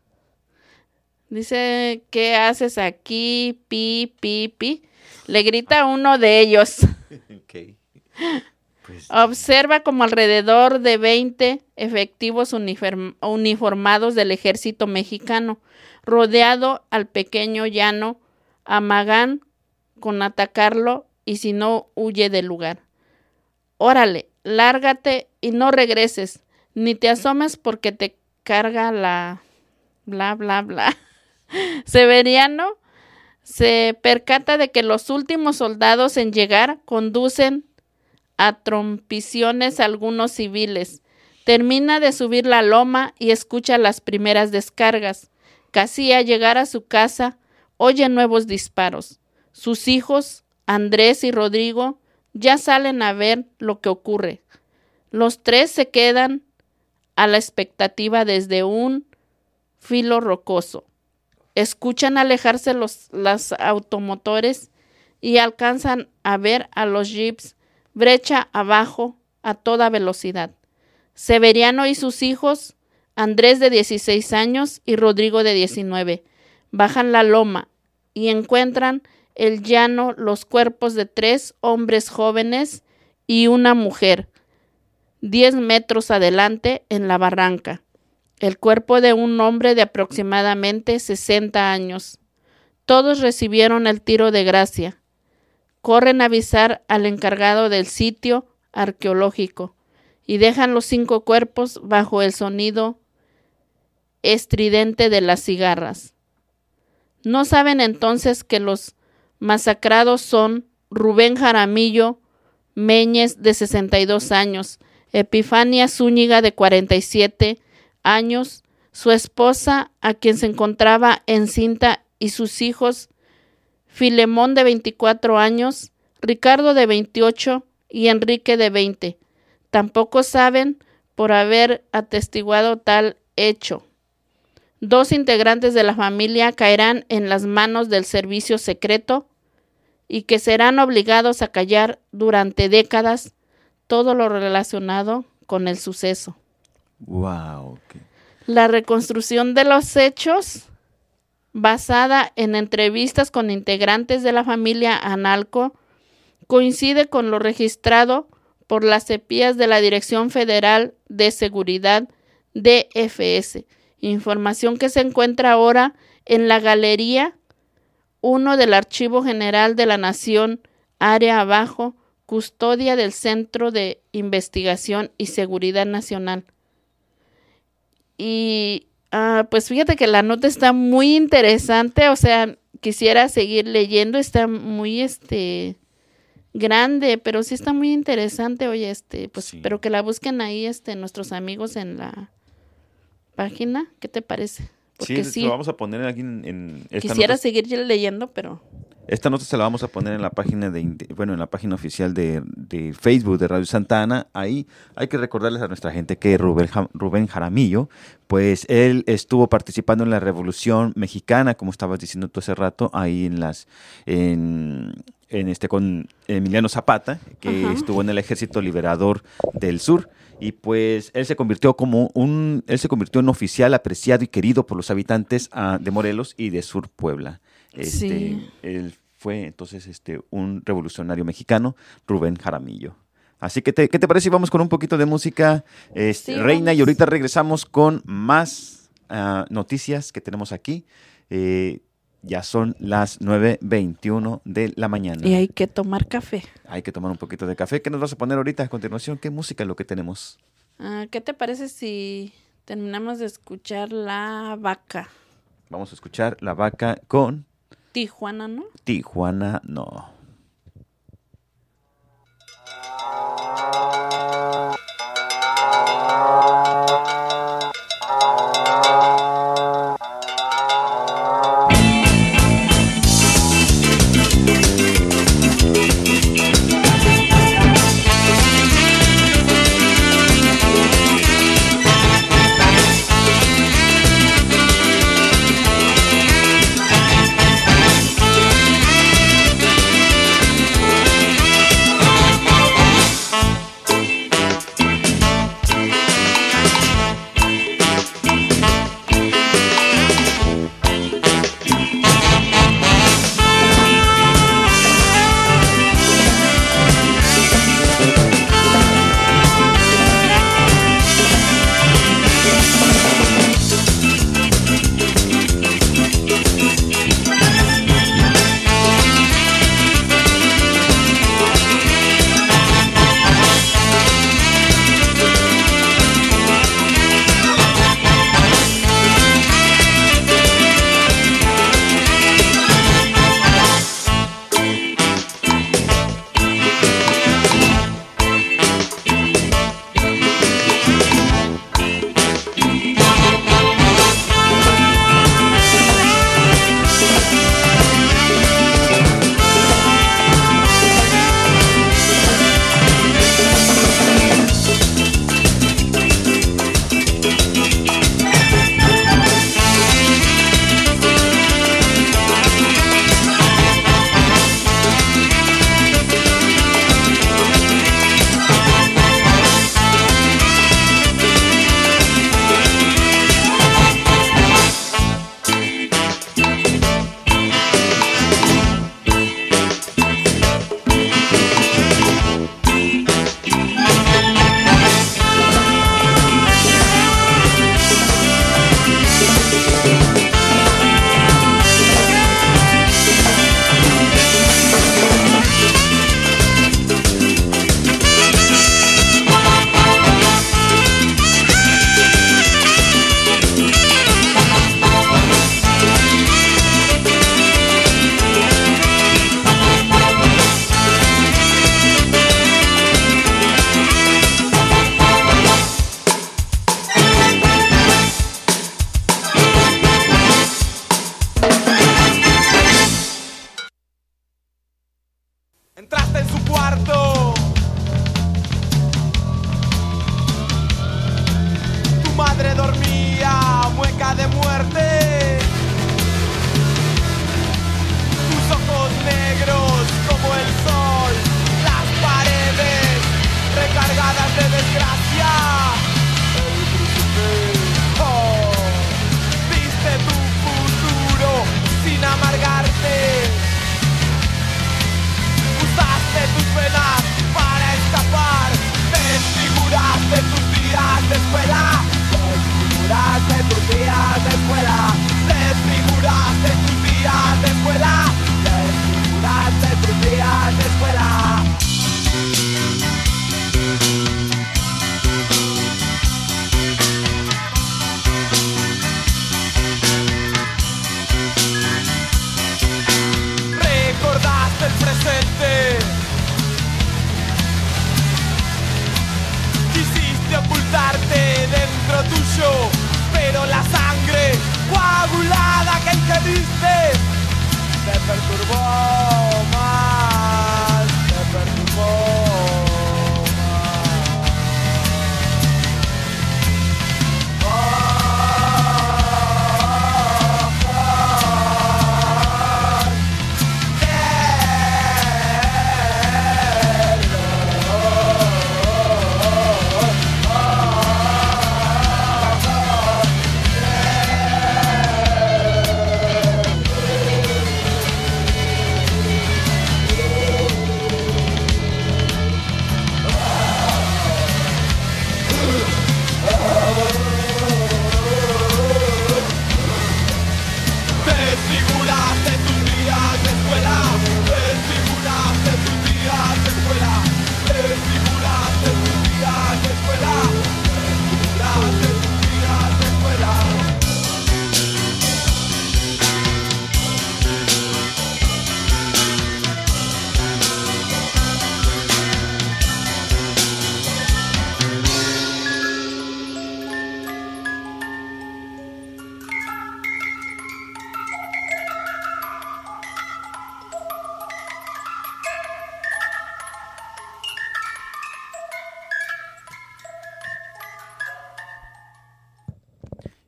Dice, ¿qué haces aquí? Pi, pi, pi. Le grita uno de ellos. Okay. Pues, Observa como alrededor de veinte efectivos uniform- uniformados del ejército mexicano, rodeado al pequeño llano, amagan con atacarlo y si no huye del lugar. Órale, lárgate y no regreses, ni te asomes porque te carga la bla, bla, bla. Severiano se percata de que los últimos soldados en llegar conducen a trompiciones a algunos civiles. Termina de subir la loma y escucha las primeras descargas. Casi al llegar a su casa, oye nuevos disparos. Sus hijos, Andrés y Rodrigo, Ya salen a ver lo que ocurre. Los tres se quedan a la expectativa desde un filo rocoso. Escuchan alejarse los las automotores y alcanzan a ver a los jeeps brecha abajo a toda velocidad. Severiano y sus hijos, Andrés de dieciséis años y Rodrigo de diecinueve, bajan la loma y encuentran el llano los cuerpos de tres hombres jóvenes y una mujer, diez metros adelante en la barranca. El cuerpo de un hombre de aproximadamente sesenta años. Todos recibieron el tiro de gracia. Corren a avisar al encargado del sitio arqueológico y dejan los cinco cuerpos bajo el sonido estridente de las cigarras. No saben entonces que los masacrados son Rubén Jaramillo Meñez, de sesenta y dos años, Epifania Zúñiga, de cuarenta y siete años, su esposa, a quien se encontraba encinta, y sus hijos, Filemón, de veinticuatro años, Ricardo, de veintiocho, y Enrique, de veinte. Tampoco saben por haber atestiguado tal hecho. Dos integrantes de la familia caerán en las manos del servicio secreto y que serán obligados a callar durante décadas todo lo relacionado con el suceso. Wow. Okay. La reconstrucción de los hechos, basada en entrevistas con integrantes de la familia Analco, coincide con lo registrado por las cepillas de la Dirección Federal de Seguridad, D F S, información que se encuentra ahora en la Galería uno del Archivo General de la Nación, área abajo, custodia del Centro de Investigación y Seguridad Nacional. Y uh, pues fíjate que la nota está muy interesante, o sea, quisiera seguir leyendo, está muy este grande, pero sí está muy interesante. Oye, este, pues Sí. espero que la busquen ahí, este, nuestros amigos en la página. ¿Qué te parece? Porque Sí, sí, lo vamos a poner aquí en, en esta quisiera nota. seguir leyendo, pero Esta nota se la vamos a poner en la página de inte- bueno, en la página oficial de, de Facebook de Radio Santa Ana. Ahí hay que recordarles a nuestra gente que Rubén, Ja- Rubén Jaramillo, pues él estuvo participando en la Revolución Mexicana, como estabas diciendo tú hace rato, ahí en las en, en este con Emiliano Zapata, que Ajá. estuvo en el Ejército Liberador del Sur. Y pues él se convirtió como un él se convirtió en oficial apreciado y querido por los habitantes ah, de Morelos y de Sur Puebla. Este, Sí. Él fue entonces este un revolucionario mexicano, Rubén Jaramillo. Así que, te, ¿qué te parece si vamos con un poquito de música, este, Sí, Reina? vamos. Y ahorita regresamos con más ah, noticias que tenemos aquí. Eh, ya son las nueve veintiuno de la mañana. y hay que tomar café. Hay que tomar un poquito de café. ¿Qué nos vas a poner ahorita a continuación? ¿Qué música es lo que tenemos? Ah, ¿qué te parece si terminamos de escuchar La Vaca? Vamos a escuchar La Vaca con Tijuana, ¿no? Tijuana No. Tijuana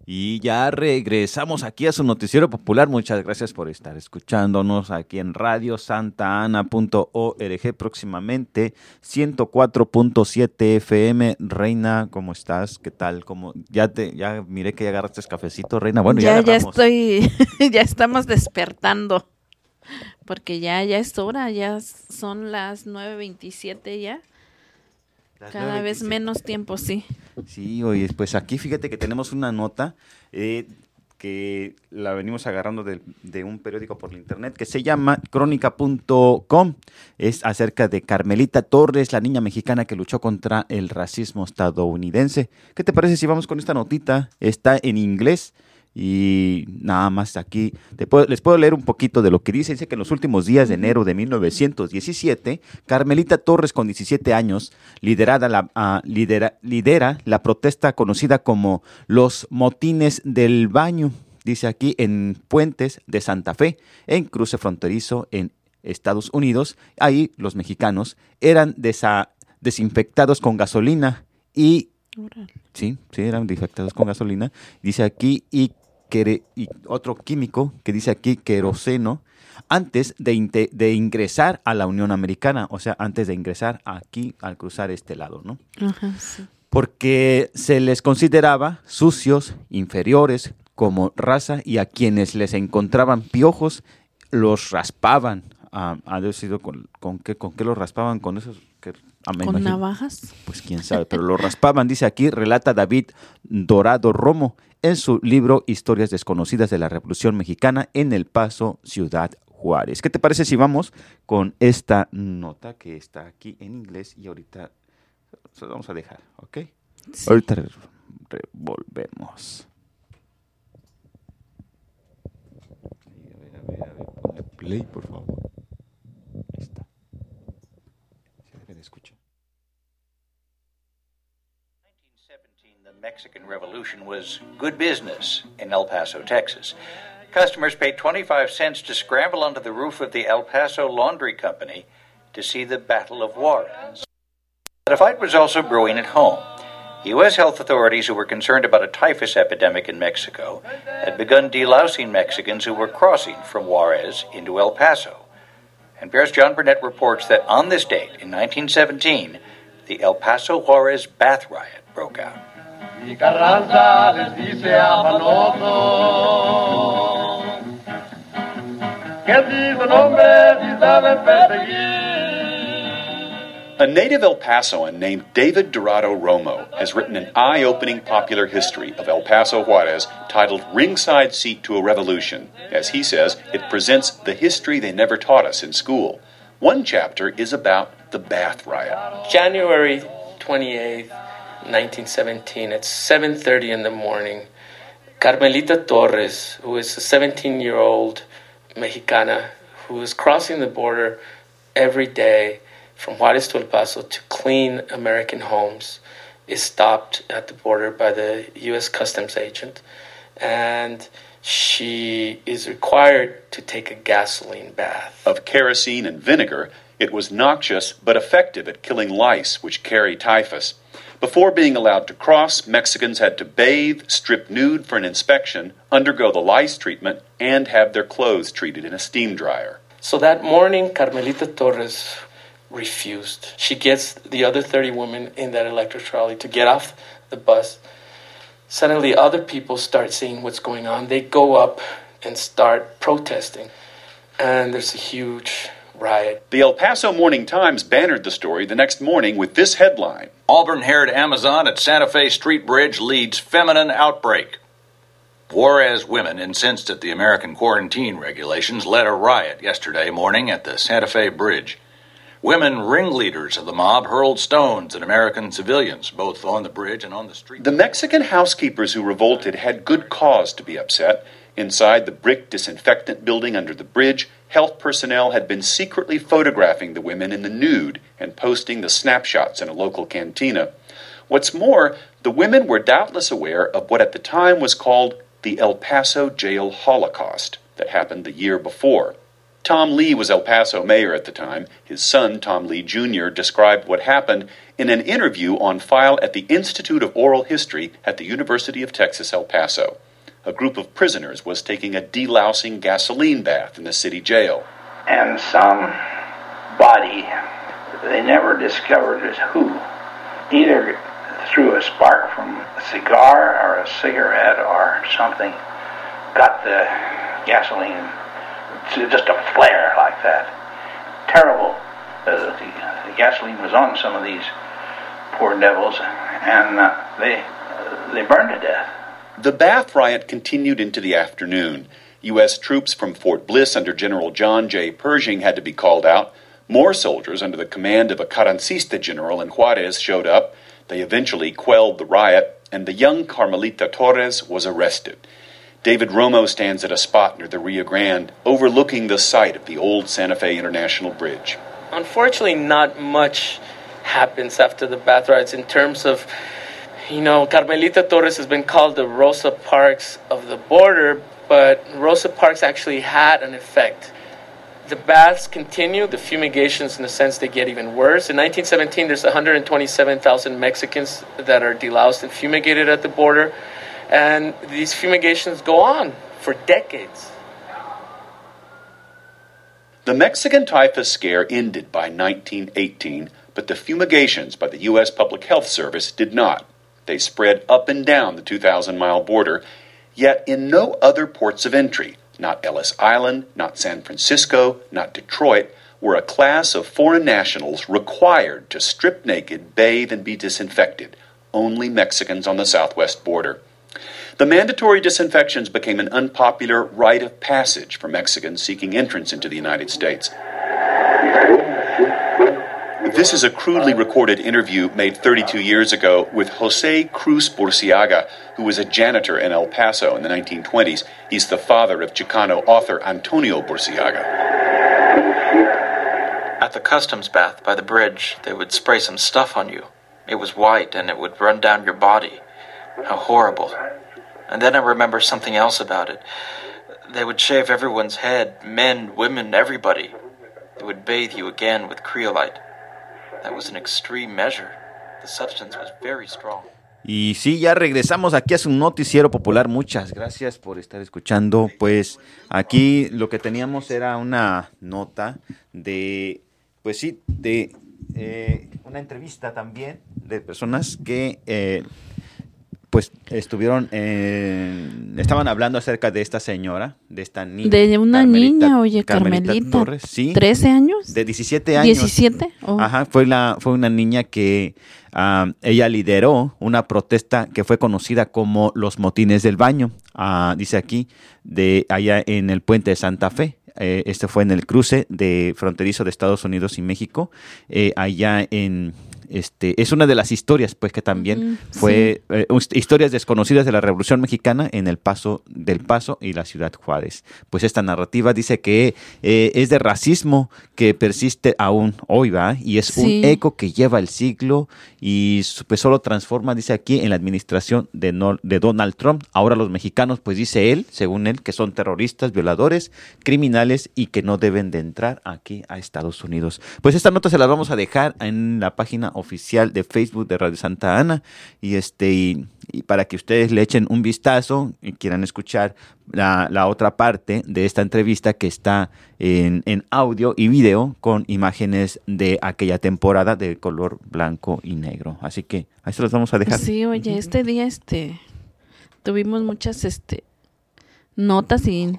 Y ya regresamos aquí a su noticiero popular. Muchas gracias por estar escuchándonos aquí en radio santa ana punto org, próximamente ciento cuatro punto siete F M. Reina, ¿cómo estás? ¿Qué tal? ¿Cómo? Ya te ya miré que ya agarraste cafecito, Reina. Bueno, ya ya, ya agarramos. estoy, ya estamos despertando, porque ya, ya es hora, ya son las nueve veintisiete ya. Las Cada nueve vez veintisiete. menos tiempo, sí. Sí, oye, pues aquí fíjate que tenemos una nota eh, que la venimos agarrando de, de un periódico por internet que se llama crónica punto com. Es acerca de Carmelita Torres, la niña mexicana que luchó contra el racismo estadounidense. ¿Qué te parece si vamos con esta notita? Está en inglés. Y nada más aquí te puedo, les puedo leer un poquito de lo que dice. Dice que en los últimos días de enero de mil novecientos diecisiete, Carmelita Torres, con diecisiete años, liderada la, uh, lidera, lidera la protesta conocida como los motines del baño, dice aquí, en Puentes de Santa Fe, en cruce fronterizo en Estados Unidos. Ahí los mexicanos eran desa, desinfectados con gasolina y... Sí, sí, eran desinfectados con gasolina. Dice aquí, y, quere, y otro químico que dice aquí, queroseno, antes de, inte, de ingresar a la Unión Americana, o sea, antes de ingresar aquí al cruzar este lado, ¿no? Ajá, sí. Porque se les consideraba sucios, inferiores, como raza, y a quienes les encontraban piojos, los raspaban. Ah, ¿Ha decidido con, con, qué, con qué los raspaban? ¿Con esos? Que, ah, ¿Con imagino. navajas? Pues quién sabe, pero lo raspaban, dice aquí, relata David Dorado Romo en su libro Historias Desconocidas de la Revolución Mexicana en El Paso, Ciudad Juárez. ¿Qué te parece si vamos con esta nota que está aquí en inglés y ahorita se lo vamos a dejar, ¿ok? Sí. Ahorita re- revolvemos. A ver, a ver, a ver, ponle play, por favor. Ahí está. Se debe de escuchar. nineteen seventeen, the Mexican Revolution was good business in El Paso, Texas. Customers paid twenty-five cents to scramble onto the roof of the El Paso Laundry Company to see the Battle of Juarez. But a fight was also brewing at home. U S health authorities, who were concerned about a typhus epidemic in Mexico, had begun delousing Mexicans who were crossing from Juarez into El Paso. N P R's John Burnett reports that on this date, in nineteen seventeen, the El Paso Juarez bath riot broke out. Y Carranza les dice a Panoso que si son hombres y saben perseguir. A native El Pasoan named David Dorado Romo has written an eye-opening popular history of El Paso Juarez titled Ringside Seat to a Revolution. As he says, it presents the history they never taught us in school. One chapter is about the bath riot. January twenty-eighth, nineteen seventeen, at seven thirty in the morning, Carmelita Torres, who is a seventeen-year-old Mexicana who is crossing the border every day from Juarez to El Paso to clean American homes, is stopped at the border by the U S Customs agent, and she is required to take a gasoline bath. Of kerosene and vinegar, it was noxious but effective at killing lice, which carry typhus. Before being allowed to cross, Mexicans had to bathe, strip nude for an inspection, undergo the lice treatment, and have their clothes treated in a steam dryer. So that morning, Carmelita Torres refused. She gets the other thirty women in that electric trolley to get off the bus. Suddenly, other people start seeing what's going on. They go up and start protesting. And there's a huge riot. The El Paso Morning Times bannered the story the next morning with this headline: Auburn-haired Amazon at Santa Fe Street Bridge leads feminine outbreak. Juarez women, incensed at the American quarantine regulations, led a riot yesterday morning at the Santa Fe Bridge. Women ringleaders of the mob hurled stones at American civilians, both on the bridge and on the street. The Mexican housekeepers who revolted had good cause to be upset. Inside the brick disinfectant building under the bridge, health personnel had been secretly photographing the women in the nude and posting the snapshots in a local cantina. What's more, the women were doubtless aware of what at the time was called the El Paso Jail Holocaust that happened the year before. Tom Lee was El Paso mayor at the time. His son, Tom Lee Junior, described what happened in an interview on file at the Institute of Oral History at the University of Texas, El Paso. A group of prisoners was taking a delousing gasoline bath in the city jail. And some body, they never discovered it who, either through a spark from a cigar or a cigarette or something, got the gasoline to just a flare like that. Terrible. Uh, the, the gasoline was on some of these poor devils, and uh, they uh, they burned to death. The bath riot continued into the afternoon. U S troops from Fort Bliss under General John J. Pershing had to be called out. More soldiers under the command of a Carrancista general in Juarez showed up. They eventually quelled the riot, and the young Carmelita Torres was arrested. David Romo stands at a spot near the Rio Grande, overlooking the site of the old Santa Fe International Bridge. Unfortunately, not much happens after the bath riots in terms of, you know, Carmelita Torres has been called the Rosa Parks of the border, but Rosa Parks actually had an effect. The baths continue, the fumigations in the sense they get even worse. In nineteen seventeen, there's one hundred twenty-seven thousand Mexicans that are deloused and fumigated at the border, and these fumigations go on for decades. The Mexican typhus scare ended by nineteen eighteen, but the fumigations by the U S Public Health Service did not. They spread up and down the two thousand mile border, yet in no other ports of entry, not Ellis Island, not San Francisco, not Detroit, were a class of foreign nationals required to strip naked, bathe, and be disinfected. Only Mexicans on the southwest border. The mandatory disinfections became an unpopular rite of passage for Mexicans seeking entrance into the United States. This is a crudely recorded interview made thirty-two years ago with Jose Cruz Burciaga, who was a janitor in El Paso in the nineteen twenties. He's the father of Chicano author Antonio Burciaga. At the customs bath by the bridge, they would spray some stuff on you. It was white and it would run down your body. How horrible. And then I remember something else about it. They would shave everyone's head, men, women, everybody. They would bathe you again with creolite. That was an extreme measure. The substance was very strong. Y sí, ya regresamos aquí a su noticiero popular. Muchas gracias por estar escuchando. Pues aquí lo que teníamos era una nota de, pues sí, de eh, una entrevista también de personas que eh, pues estuvieron, en, estaban hablando acerca de esta señora, de esta niña. De una Carmelita, niña, oye, Carmelita, Carmelita, Torres, ¿sí? ¿trece años? De diecisiete años. ¿diecisiete? Oh. Ajá, fue, la, fue una niña que um, ella lideró una protesta que fue conocida como los motines del baño, uh, dice aquí, de allá en el puente de Santa Fe. Eh, este fue en el cruce de fronterizo de Estados Unidos y México, eh, allá en... Este, es una de las historias, pues, que también mm, fue sí. eh, historias desconocidas de la Revolución Mexicana en el Paso del Paso y la Ciudad Juárez. Pues esta narrativa dice que eh, es de racismo que persiste aún hoy, ¿va? Y es sí. un eco que lleva el siglo y pues solo transforma, dice aquí, en la administración de, no, de Donald Trump. Ahora los mexicanos, pues dice él, según él, que son terroristas, violadores, criminales y que no deben de entrar aquí a Estados Unidos. Pues esta nota se la vamos a dejar en la página oficial de Facebook de Radio Santa Ana y este y, y para que ustedes le echen un vistazo y quieran escuchar la, la otra parte de esta entrevista que está en, en audio y video con imágenes de aquella temporada de color blanco y negro. Así que ahí se los vamos a dejar. Sí, oye, este día este tuvimos muchas este notas y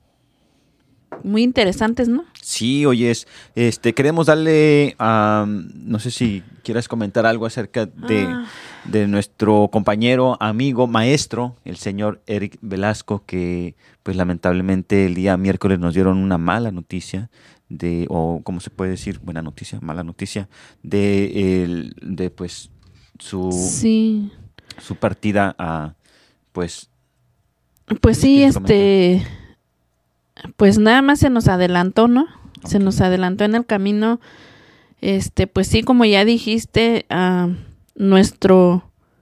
muy interesantes, ¿no? Sí, oyes, este, queremos darle, um, no sé si quieras comentar algo acerca de, ah. de nuestro compañero, amigo, maestro, el señor Eric Velasco, que pues lamentablemente el día miércoles nos dieron una mala noticia de, o ¿cómo se puede decir? Buena noticia, mala noticia, de, el, de pues su, sí. su partida a, pues... Pues sí, este... Comentar? Pues nada más se nos adelantó, ¿no? Okay. Se nos adelantó en el camino. Este, pues sí, como ya dijiste, uh, nuestro,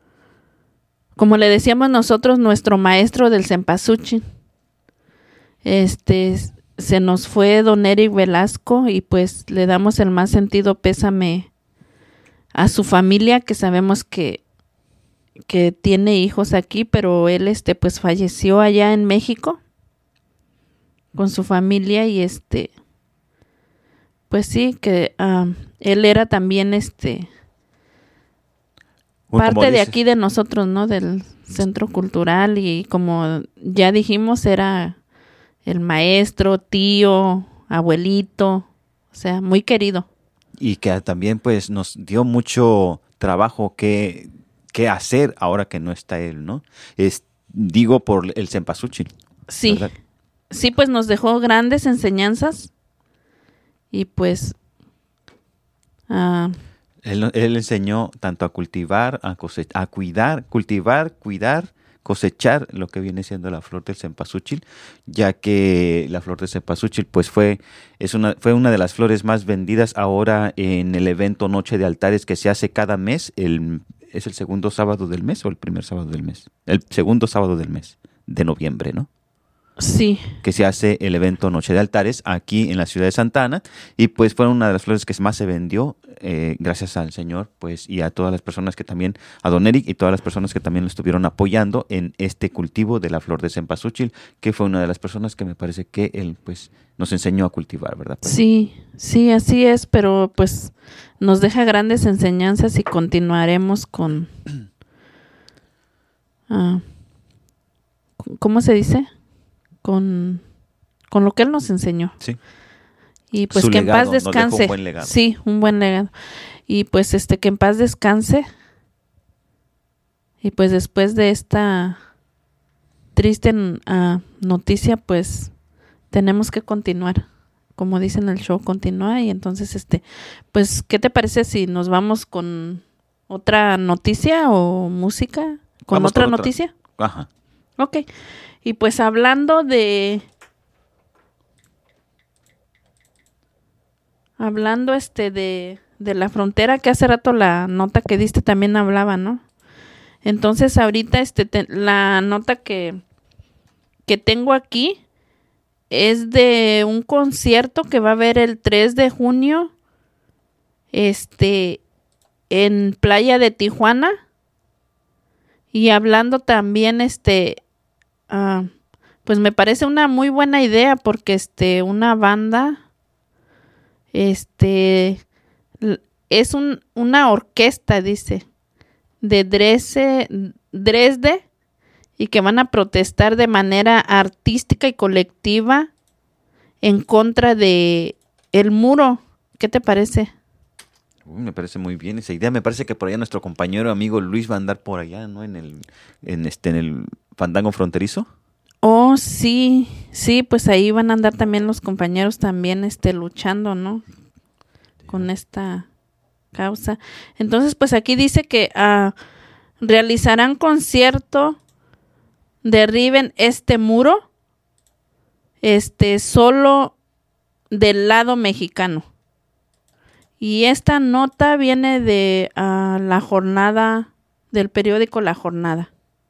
como le decíamos nosotros, nuestro maestro del cempasúchil. Este, se nos fue don Eric Velasco y pues le damos el más sentido pésame a su familia, que sabemos que que tiene hijos aquí, pero él este pues falleció allá en México con su familia y este pues sí que um, él era también este Bueno, parte de dices, aquí de nosotros, ¿no? Del centro cultural, y como ya dijimos era el maestro, tío, abuelito, o sea, muy querido. Y que también pues nos dio mucho trabajo que qué hacer ahora que no está él, ¿no? Es, digo por el cempasúchil. Sí, ¿verdad? Sí, pues nos dejó grandes enseñanzas y pues... Uh, él, él enseñó tanto a cultivar, a, cosech- a cuidar, cultivar, cuidar, cosechar lo que viene siendo la flor del cempasúchil, ya que la flor del cempasúchil pues fue, es una, fue una de las flores más vendidas ahora en el evento Noche de Altares que se hace cada mes, el ¿es el segundo sábado del mes o el primer sábado del mes? El segundo sábado del mes, de noviembre, ¿no? Sí. Que se hace el evento Noche de Altares aquí en la ciudad de Santa Ana, y pues fue una de las flores que más se vendió, eh, gracias al Señor, pues, y a todas las personas que también, a don Eric y todas las personas que también lo estuvieron apoyando en este cultivo de la flor de cempasúchil, que fue una de las personas que me parece que él, pues, nos enseñó a cultivar, ¿verdad? Sí, sí, así es, pero pues nos deja grandes enseñanzas y continuaremos con, uh, ¿cómo se dice? Con, con lo que él nos enseñó. Sí. Y pues Su que legado, en paz descanse. nos dejó un buen legado. Sí, un buen legado. Y pues este que en paz descanse. Y pues después de esta triste uh, noticia, pues tenemos que continuar. Como dicen, el show continúa. Y entonces, este, pues, ¿qué te parece si nos vamos con otra noticia o música? ¿Con Vamos otra con otra. noticia? Ajá. Ok. Y pues hablando de... Hablando este de, de la frontera, que hace rato la nota que diste también hablaba, ¿no? Entonces ahorita este te, la nota que, que tengo aquí es de un concierto que va a haber el tres de junio este en Playa de Tijuana. Y hablando también este uh, pues me parece una muy buena idea porque este una banda este es un, una orquesta, dice, de Dresde, Dresde, y que van a protestar de manera artística y colectiva en contra de el muro. ¿Qué te parece? Uy, me parece muy bien esa idea. Me parece que por allá nuestro compañero amigo Luis va a andar por allá, ¿no? En el, en este, en el fandango fronterizo. Oh, sí, sí, pues ahí van a andar también los compañeros también este luchando, ¿no? Con esta causa. Entonces, pues aquí dice que uh, realizarán concierto, derriben este muro, este solo del lado mexicano. Y esta nota viene de uh, la jornada, del periódico La Jornada.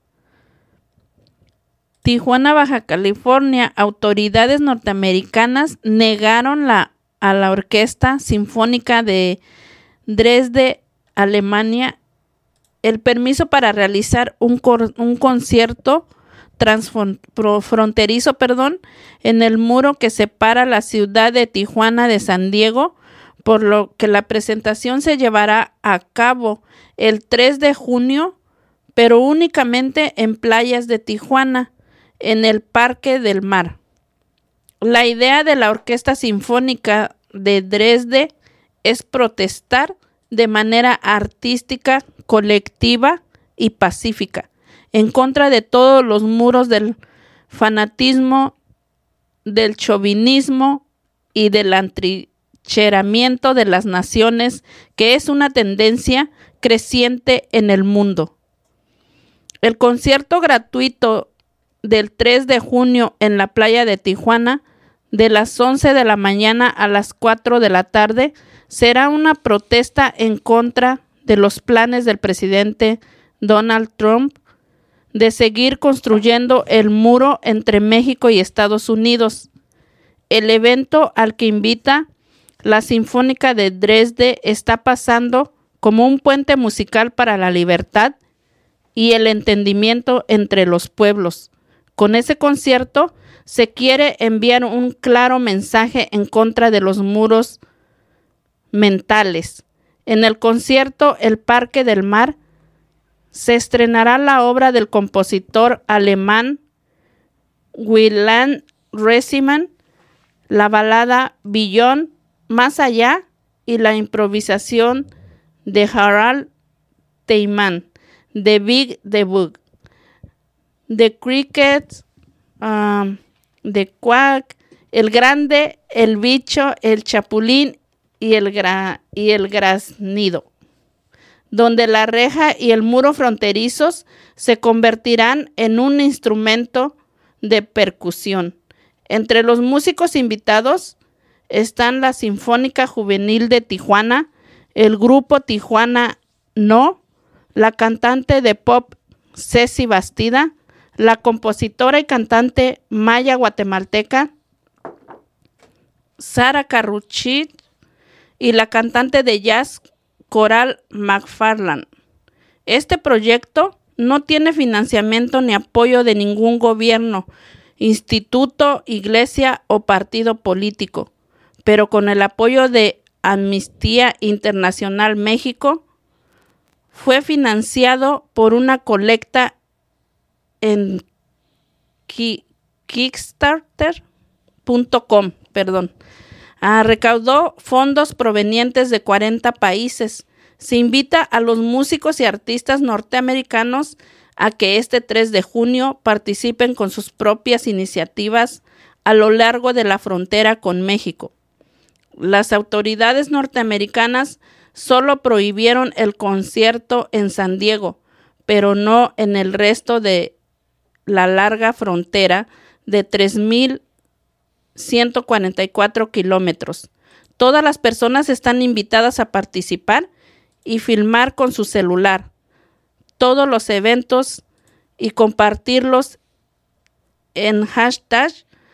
Tijuana, Baja California, autoridades norteamericanas negaron la, a la Orquesta Sinfónica de Dresde, Alemania, el permiso para realizar un, cor, un concierto transfronterizo, perdón, en el muro que separa la ciudad de Tijuana de San Diego, por lo que la presentación se llevará a cabo el tres de junio, pero únicamente en playas de Tijuana, en el Parque del Mar. La idea de la Orquesta Sinfónica de Dresde es protestar de manera artística, colectiva y pacífica, en contra de todos los muros del fanatismo, del chauvinismo y del atrincheramiento de las naciones, que es una tendencia creciente en el mundo. El concierto gratuito del tres de junio en la playa de Tijuana, de las once de la mañana a las cuatro de la tarde, será una protesta en contra de los planes del presidente Donald Trump de seguir construyendo el muro entre México y Estados Unidos. El evento al que invita la Sinfónica de Dresde está pasando como un puente musical para la libertad y el entendimiento entre los pueblos. Con ese concierto se quiere enviar un claro mensaje en contra de los muros mentales. En el concierto El Parque del Mar se estrenará la obra del compositor alemán Wieland Reisimann, la balada Beyond, Más Allá, y la improvisación de Harald Teymann, The Big The Book, The Crickets, um, The Quack, El Grande, El Bicho, El Chapulín y el, gra- y el Graznido, donde la reja y el muro fronterizos se convertirán en un instrumento de percusión. Entre los músicos invitados están la Sinfónica Juvenil de Tijuana, el grupo Tijuana No, la cantante de pop Ceci Bastida, la compositora y cantante maya guatemalteca Sara Carruchit y la cantante de jazz Coral McFarland. Este proyecto no tiene financiamiento ni apoyo de ningún gobierno, instituto, iglesia o partido político, pero con el apoyo de Amnistía Internacional México, fue financiado por una colecta en ki- Kickstarter punto com, perdón. Ah, recaudó fondos provenientes de cuarenta países. Se invita a los músicos y artistas norteamericanos a que este tres de junio participen con sus propias iniciativas a lo largo de la frontera con México. Las autoridades norteamericanas solo prohibieron el concierto en San Diego, pero no en el resto de la larga frontera de tres mil ciento cuarenta y cuatro kilómetros. Todas las personas están invitadas a participar y filmar con su celular todos los eventos y compartirlos en hashtag.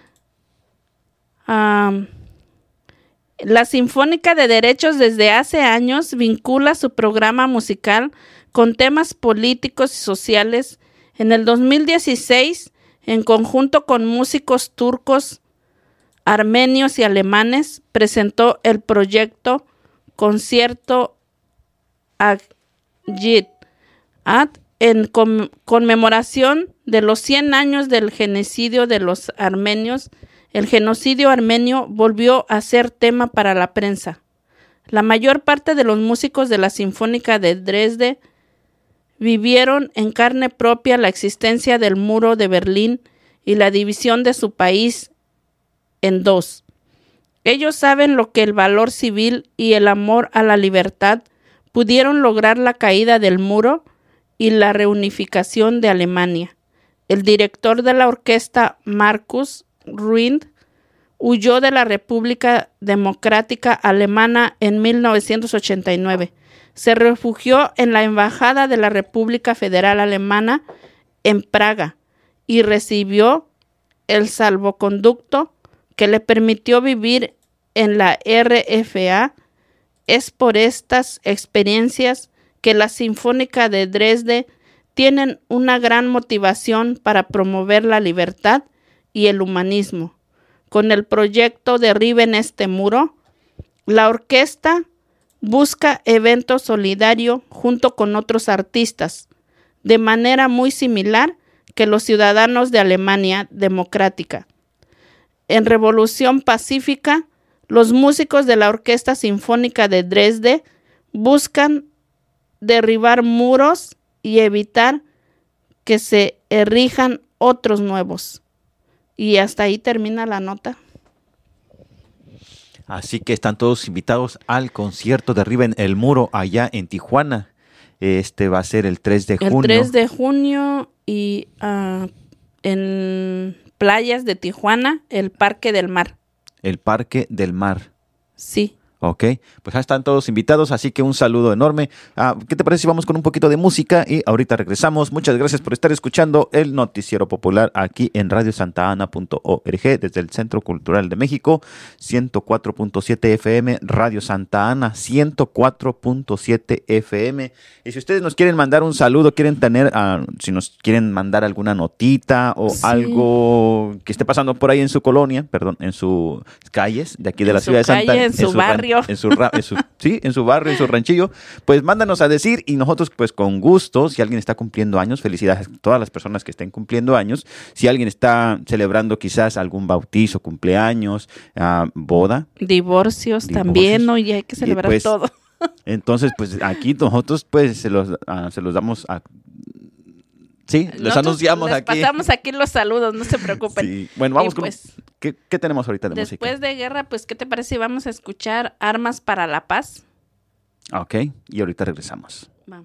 Um, la Sinfónica de Derechos desde hace años vincula su programa musical con temas políticos y sociales. En el dos mil dieciséis, en conjunto con músicos turcos, armenios y alemanes, presentó el proyecto Concierto Agyit Ad en con- conmemoración de los cien años del genocidio de los armenios. El genocidio armenio volvió a ser tema para la prensa. La mayor parte de los músicos de la Sinfónica de Dresde vivieron en carne propia la existencia del muro de Berlín y la división de su país en dos. Ellos saben lo que el valor civil y el amor a la libertad pudieron lograr la caída del muro y la reunificación de Alemania. El director de la orquesta, Markus Rind, huyó de la República Democrática Alemana en mil novecientos ochenta y nueve. Se refugió en la Embajada de la República Federal Alemana en Praga y recibió el salvoconducto que le permitió vivir en la R F A. Es por estas experiencias que la Sinfónica de Dresde tienen una gran motivación para promover la libertad y el humanismo. Con el proyecto Derriben este muro, la orquesta busca evento solidario junto con otros artistas, de manera muy similar que los ciudadanos de Alemania democrática. En Revolución Pacífica, los músicos de la Orquesta Sinfónica de Dresde buscan derribar muros y evitar que se erijan otros nuevos. Y hasta ahí termina la nota. Así que están todos invitados al concierto Derriben el Muro allá en Tijuana. Este va a ser el tres de junio. El tres de junio y uh, en playas de Tijuana, el Parque del Mar. El Parque del Mar. Sí. Ok, pues ya están todos invitados, así que un saludo enorme. Ah, ¿qué te parece si vamos con un poquito de música? Y ahorita regresamos. Muchas gracias por estar escuchando el Noticiero Popular aquí en radio santa ana punto org desde el Centro Cultural de México, ciento cuatro punto siete F M, Radio Santa Ana, ciento cuatro punto siete F M. Y si ustedes nos quieren mandar un saludo, quieren tener, uh, si nos quieren mandar alguna notita o sí. algo que esté pasando por ahí en su colonia, perdón, en sus calles de aquí de en la ciudad calle, de Santa Ana. En su, en su barrio. En su, en su, sí, en su barrio, en su ranchillo, pues mándanos a decir y nosotros pues con gusto, si alguien está cumpliendo años, felicidades a todas las personas que estén cumpliendo años, si alguien está celebrando quizás algún bautizo, cumpleaños, uh, boda. Divorcios, Divorcios también, ¿no? Y hay que celebrar pues, todo. Entonces, pues aquí nosotros pues se los, uh, se los damos a... Sí, los Nosotros anunciamos les aquí. Pasamos aquí los saludos, no se preocupen. Sí. Bueno, vamos y con... Pues, ¿qué, ¿Qué tenemos ahorita de después música? Después de guerra, pues, ¿qué te parece si vamos a escuchar Armas para la Paz? Ok, y ahorita regresamos. Vamos.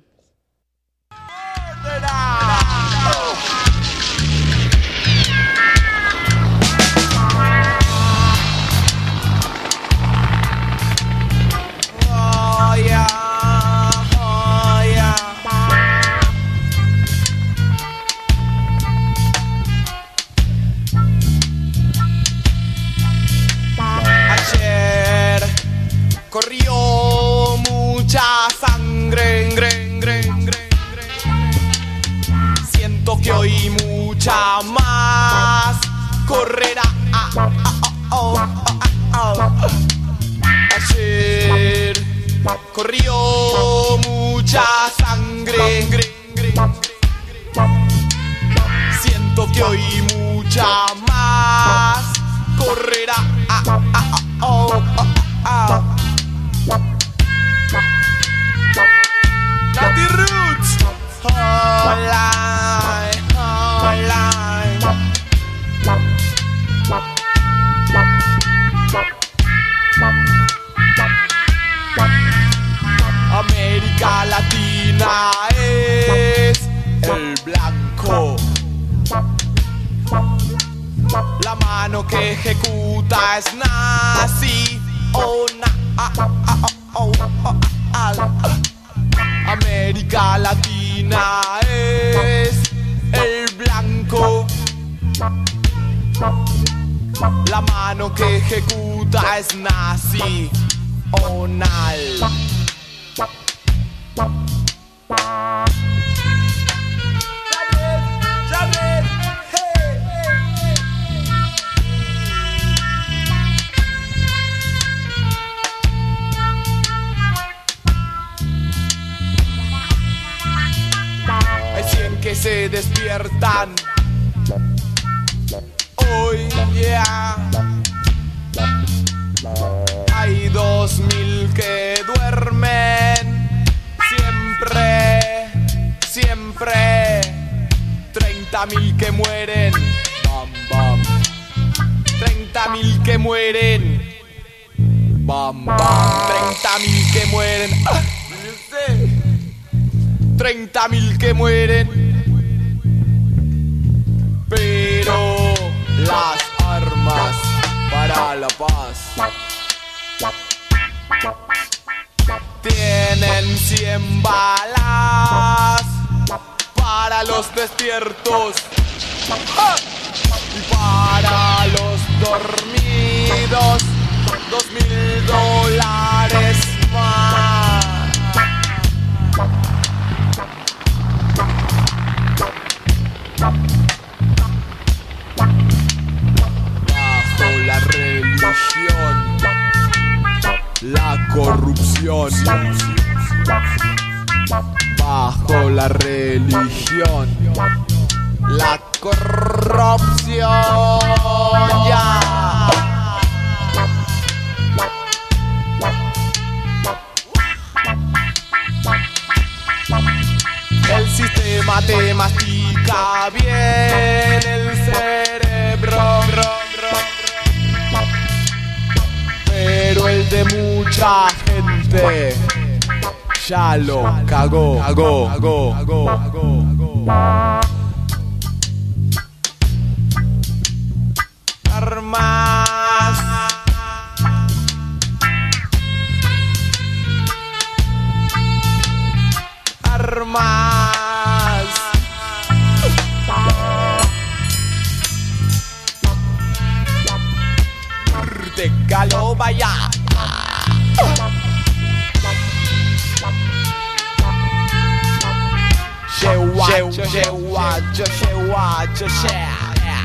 Oh, yeah. Corrió mucha sangre, gren, gren, gren, gren. Siento que hoy mucha más correrá. Ah, ah, oh, oh, oh, oh. Ayer corrió mucha sangre, gren, gren, gren. Siento que hoy mucha más correrá. Ah, ah, oh, oh, oh. Natty Roots, online, online. América Latina es el blanco. La mano que ejecuta es nazi. Oh, na, ah, ah, oh, oh, oh, ah. América Latina es el blanco. La mano que ejecuta es nazi. Onal. Que se despiertan hoy, yeah. Hay dos mil que duermen siempre, siempre. Treinta mil que mueren, bam, bam. Treinta mil que mueren, bam, bam. Treinta mil que mueren, ah, treinta mil que mueren. Pero las armas para la paz tienen cien balas para los despiertos y para los dormidos dos mil dólares más. La religión, la corrupción, bajo la religión, la corrupción, ya. El sistema te mastica bien el cerebro, pero el de mucha gente ya lo cagó, cagó, cagó, cagó, cagó. Armas hace calor, vaya. Shewa, shewa, shewa, shewa.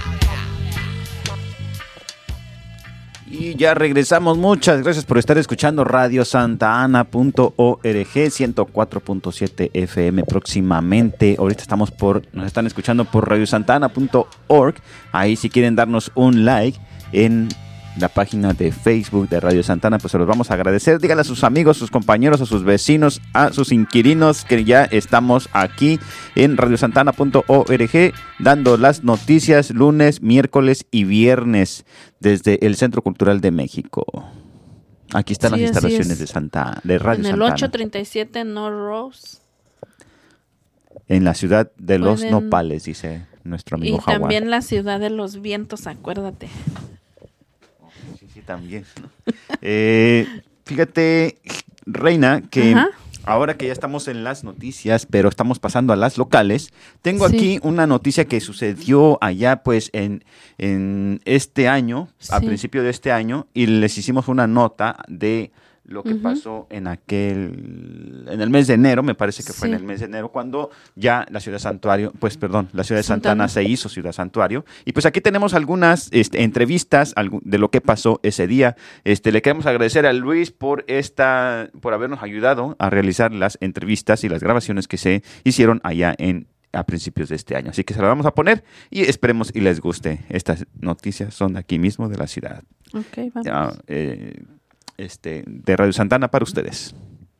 Y ya regresamos. Muchas gracias por estar escuchando radio santa ana punto org, ciento cuatro punto siete F M próximamente. Ahorita estamos por, nos están escuchando por radio santa ana punto org. Ahí si quieren darnos un like en la página de Facebook de Radio Santa Ana, pues se los vamos a agradecer. Díganle a sus amigos, sus compañeros, a sus vecinos, a sus inquilinos que ya estamos aquí en radio santa ana punto org dando las noticias lunes, miércoles y viernes desde el Centro Cultural de México. Aquí están sí, las instalaciones de Santa de Radio Santa Ana. En el ochocientos treinta y siete North Rose. En la ciudad de los Pueden... nopales, dice nuestro amigo Y Jaguar. también la ciudad de los vientos, acuérdate. Sí, sí, también. eh, fíjate, Reina, que Ajá. ahora que ya estamos en las noticias, pero estamos pasando a las locales, tengo sí. aquí una noticia que sucedió allá pues en, en este año, sí. a principio de este año, y les hicimos una nota de lo que uh-huh. pasó en aquel, en el mes de enero, me parece que fue sí. en el mes de enero, cuando ya la ciudad santuario, pues perdón, la ciudad de Santa Ana se hizo ciudad santuario. Y pues aquí tenemos algunas este, entrevistas de lo que pasó ese día. Este, le queremos agradecer a Luis por esta, por habernos ayudado a realizar las entrevistas y las grabaciones que se hicieron allá en a principios de este año. Así que se la vamos a poner y esperemos y les guste. Estas noticias son aquí mismo de la ciudad. Ok, vamos. Ya, eh, Este, de Radio Santa Ana para ustedes.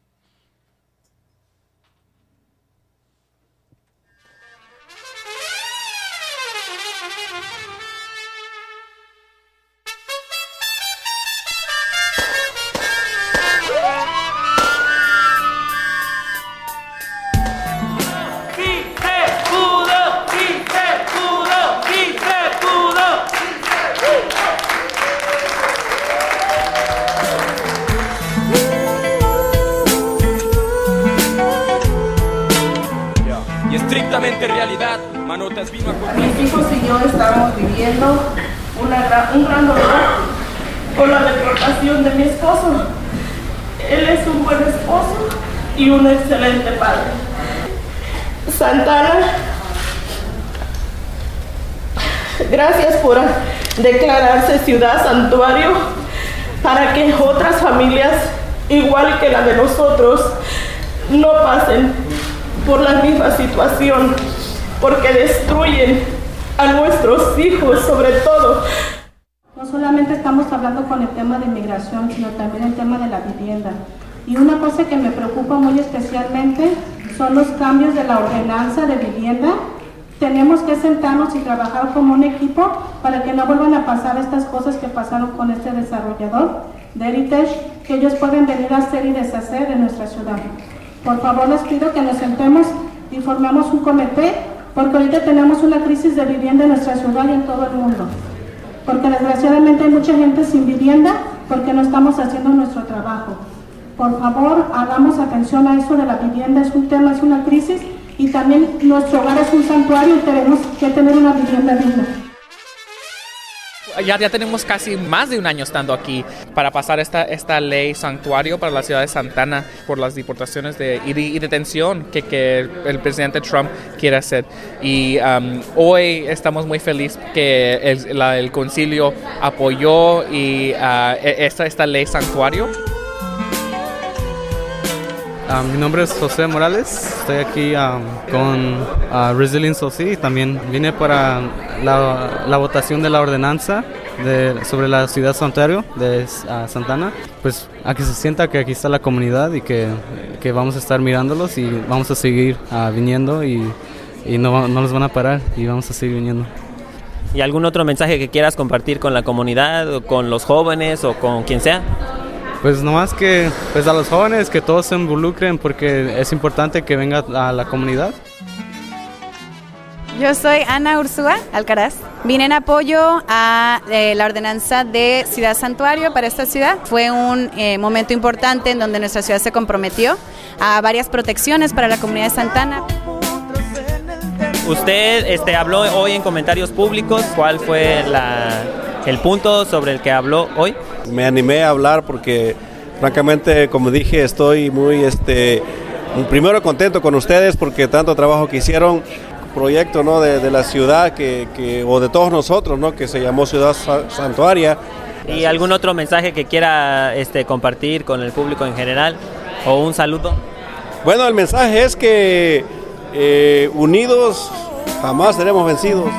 Realidad, Manotas vino a... Mis hijos y yo estamos viviendo una gran, un gran dolor con la deportación de mi esposo. Él es un buen esposo y un excelente padre. Santa Ana, gracias por declararse ciudad santuario para que otras familias, igual que la de nosotros, no pasen por la misma situación, porque destruyen a nuestros hijos sobre todo. No solamente estamos hablando con el tema de inmigración, sino también el tema de la vivienda. Y una cosa que me preocupa muy especialmente son los cambios de la ordenanza de vivienda. Tenemos que sentarnos y trabajar como un equipo para que no vuelvan a pasar estas cosas que pasaron con este desarrollador de Heritage, que ellos pueden venir a hacer y deshacer en nuestra ciudad. Por favor, les pido que nos sentemos y formemos un comité, porque ahorita tenemos una crisis de vivienda en nuestra ciudad y en todo el mundo. Porque desgraciadamente hay mucha gente sin vivienda porque no estamos haciendo nuestro trabajo. Por favor, hagamos atención a eso de la vivienda. Es un tema, es una crisis, y también nuestro hogar es un santuario y tenemos que tener una vivienda digna. Ya, ya tenemos casi más de un año estando aquí para pasar esta, esta ley santuario para la ciudad de Santa Ana por las deportaciones de, y, y detención que, que el presidente Trump quiere hacer. Y um, hoy estamos muy felices que el, la, el concilio apoyó y, uh, esta, esta ley santuario. Uh, mi nombre es José Morales, estoy aquí um, con uh, Resilience O C y también vine para la, la votación de la ordenanza de, sobre la ciudad santuario de uh, Santa Ana. Pues a que se sienta que aquí está la comunidad y que, que vamos a estar mirándolos y vamos a seguir uh, viniendo y, y no, no los van a parar y vamos a seguir viniendo. ¿Y algún otro mensaje que quieras compartir con la comunidad o con los jóvenes o con quien sea? Pues nomás que pues a los jóvenes que todos se involucren porque es importante que venga a la comunidad. Yo soy Ana Ursúa Alcaraz. Vine en apoyo a eh, la ordenanza de Ciudad Santuario para esta ciudad. Fue un eh, momento importante en donde nuestra ciudad se comprometió a varias protecciones para la comunidad de Santa Ana. Usted este, habló hoy en comentarios públicos. ¿Cuál fue la, el punto sobre el que habló hoy? me animé a hablar porque francamente, como dije, estoy muy, este, primero contento con ustedes porque tanto trabajo que hicieron, proyecto, ¿no? de, de la ciudad que, que, o de todos nosotros, ¿no? Que se llamó Ciudad Santuaria. ¿Y algún otro mensaje que quiera este, compartir con el público en general o un saludo? Bueno, el mensaje es que eh, unidos jamás seremos vencidos.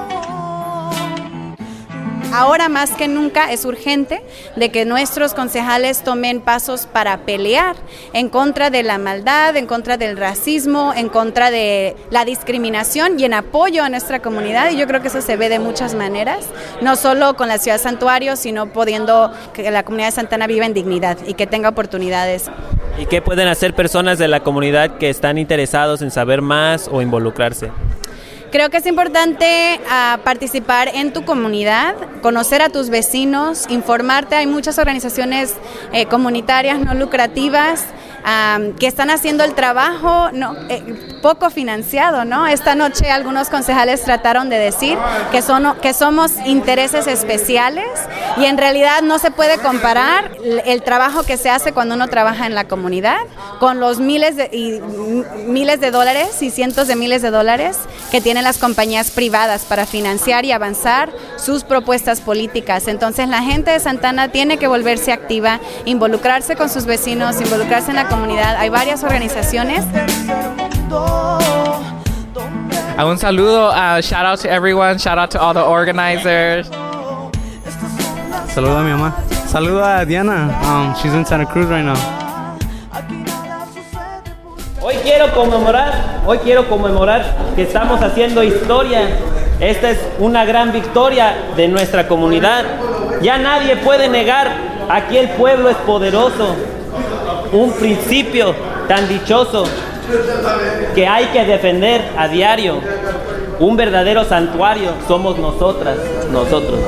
Ahora más que nunca es urgente de que nuestros concejales tomen pasos para pelear en contra de la maldad, en contra del racismo, en contra de la discriminación y en apoyo a nuestra comunidad, y yo creo que eso se ve de muchas maneras, no solo con la ciudad santuario, sino pudiendo que la comunidad de Santa Ana viva en dignidad y que tenga oportunidades. ¿Y qué pueden hacer personas de la comunidad que están interesados en saber más o involucrarse? Creo que es importante uh, participar en tu comunidad, conocer a tus vecinos, informarte. Hay muchas organizaciones eh, comunitarias no lucrativas um, que están haciendo el trabajo no, eh, poco financiado, ¿no? Esta noche algunos concejales trataron de decir que, son, que somos intereses especiales y en realidad no se puede comparar el trabajo que se hace cuando uno trabaja en la comunidad con los miles de, y, miles de dólares y cientos de miles de dólares que tienen las compañías privadas para financiar y avanzar sus propuestas políticas. Entonces la gente de Santa Ana tiene que volverse activa, involucrarse con sus vecinos, involucrarse en la comunidad. Hay varias organizaciones. Un saludo, uh, shout out to everyone, shout out to all the organizers. Saludo a mi mamá. Saludo a Diana, um, she's in Santa Cruz right now. Hoy quiero conmemorar, hoy quiero conmemorar que estamos haciendo historia. Esta es una gran victoria de nuestra comunidad. Ya nadie puede negar, aquí el pueblo es poderoso. Un principio tan dichoso que hay que defender a diario. Un verdadero santuario somos nosotras, nosotros.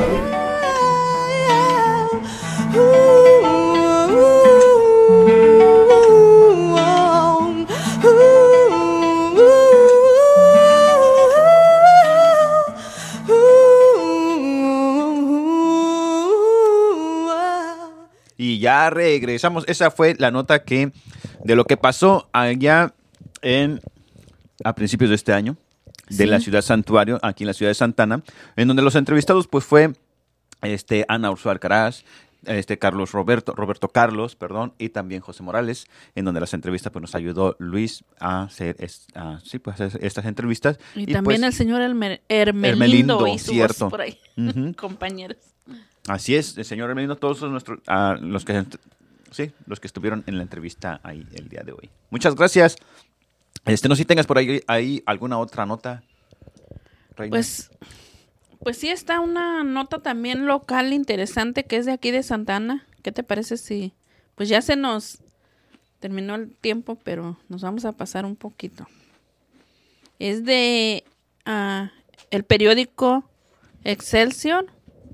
Y ya regresamos. Esa fue la nota que de lo que pasó allá en a principios de este año de sí. la ciudad santuario, aquí en la ciudad de Santa Ana, en donde los entrevistados pues fue este Ana Ursula Alcaraz, este Carlos Roberto, Roberto Carlos, perdón, y también José Morales, en donde las entrevistas pues nos ayudó Luis a hacer, es, a, sí, pues, hacer estas entrevistas. Y, y también pues, el señor Herme, Hermelindo, Hermelindo y su cierto. Voz por ahí, uh-huh. compañeros. Así es, el señor Hermelindo, todos nuestros, uh, los que sí, los que estuvieron en la entrevista ahí el día de hoy. Muchas gracias. Este, no sé si tengas por ahí, ahí alguna otra nota, Reina. Pues, pues sí está una nota también local interesante que es de aquí de Santa Ana. ¿Qué te parece si, pues ya se nos terminó el tiempo, pero nos vamos a pasar un poquito? Es de uh, el periódico Excelsior.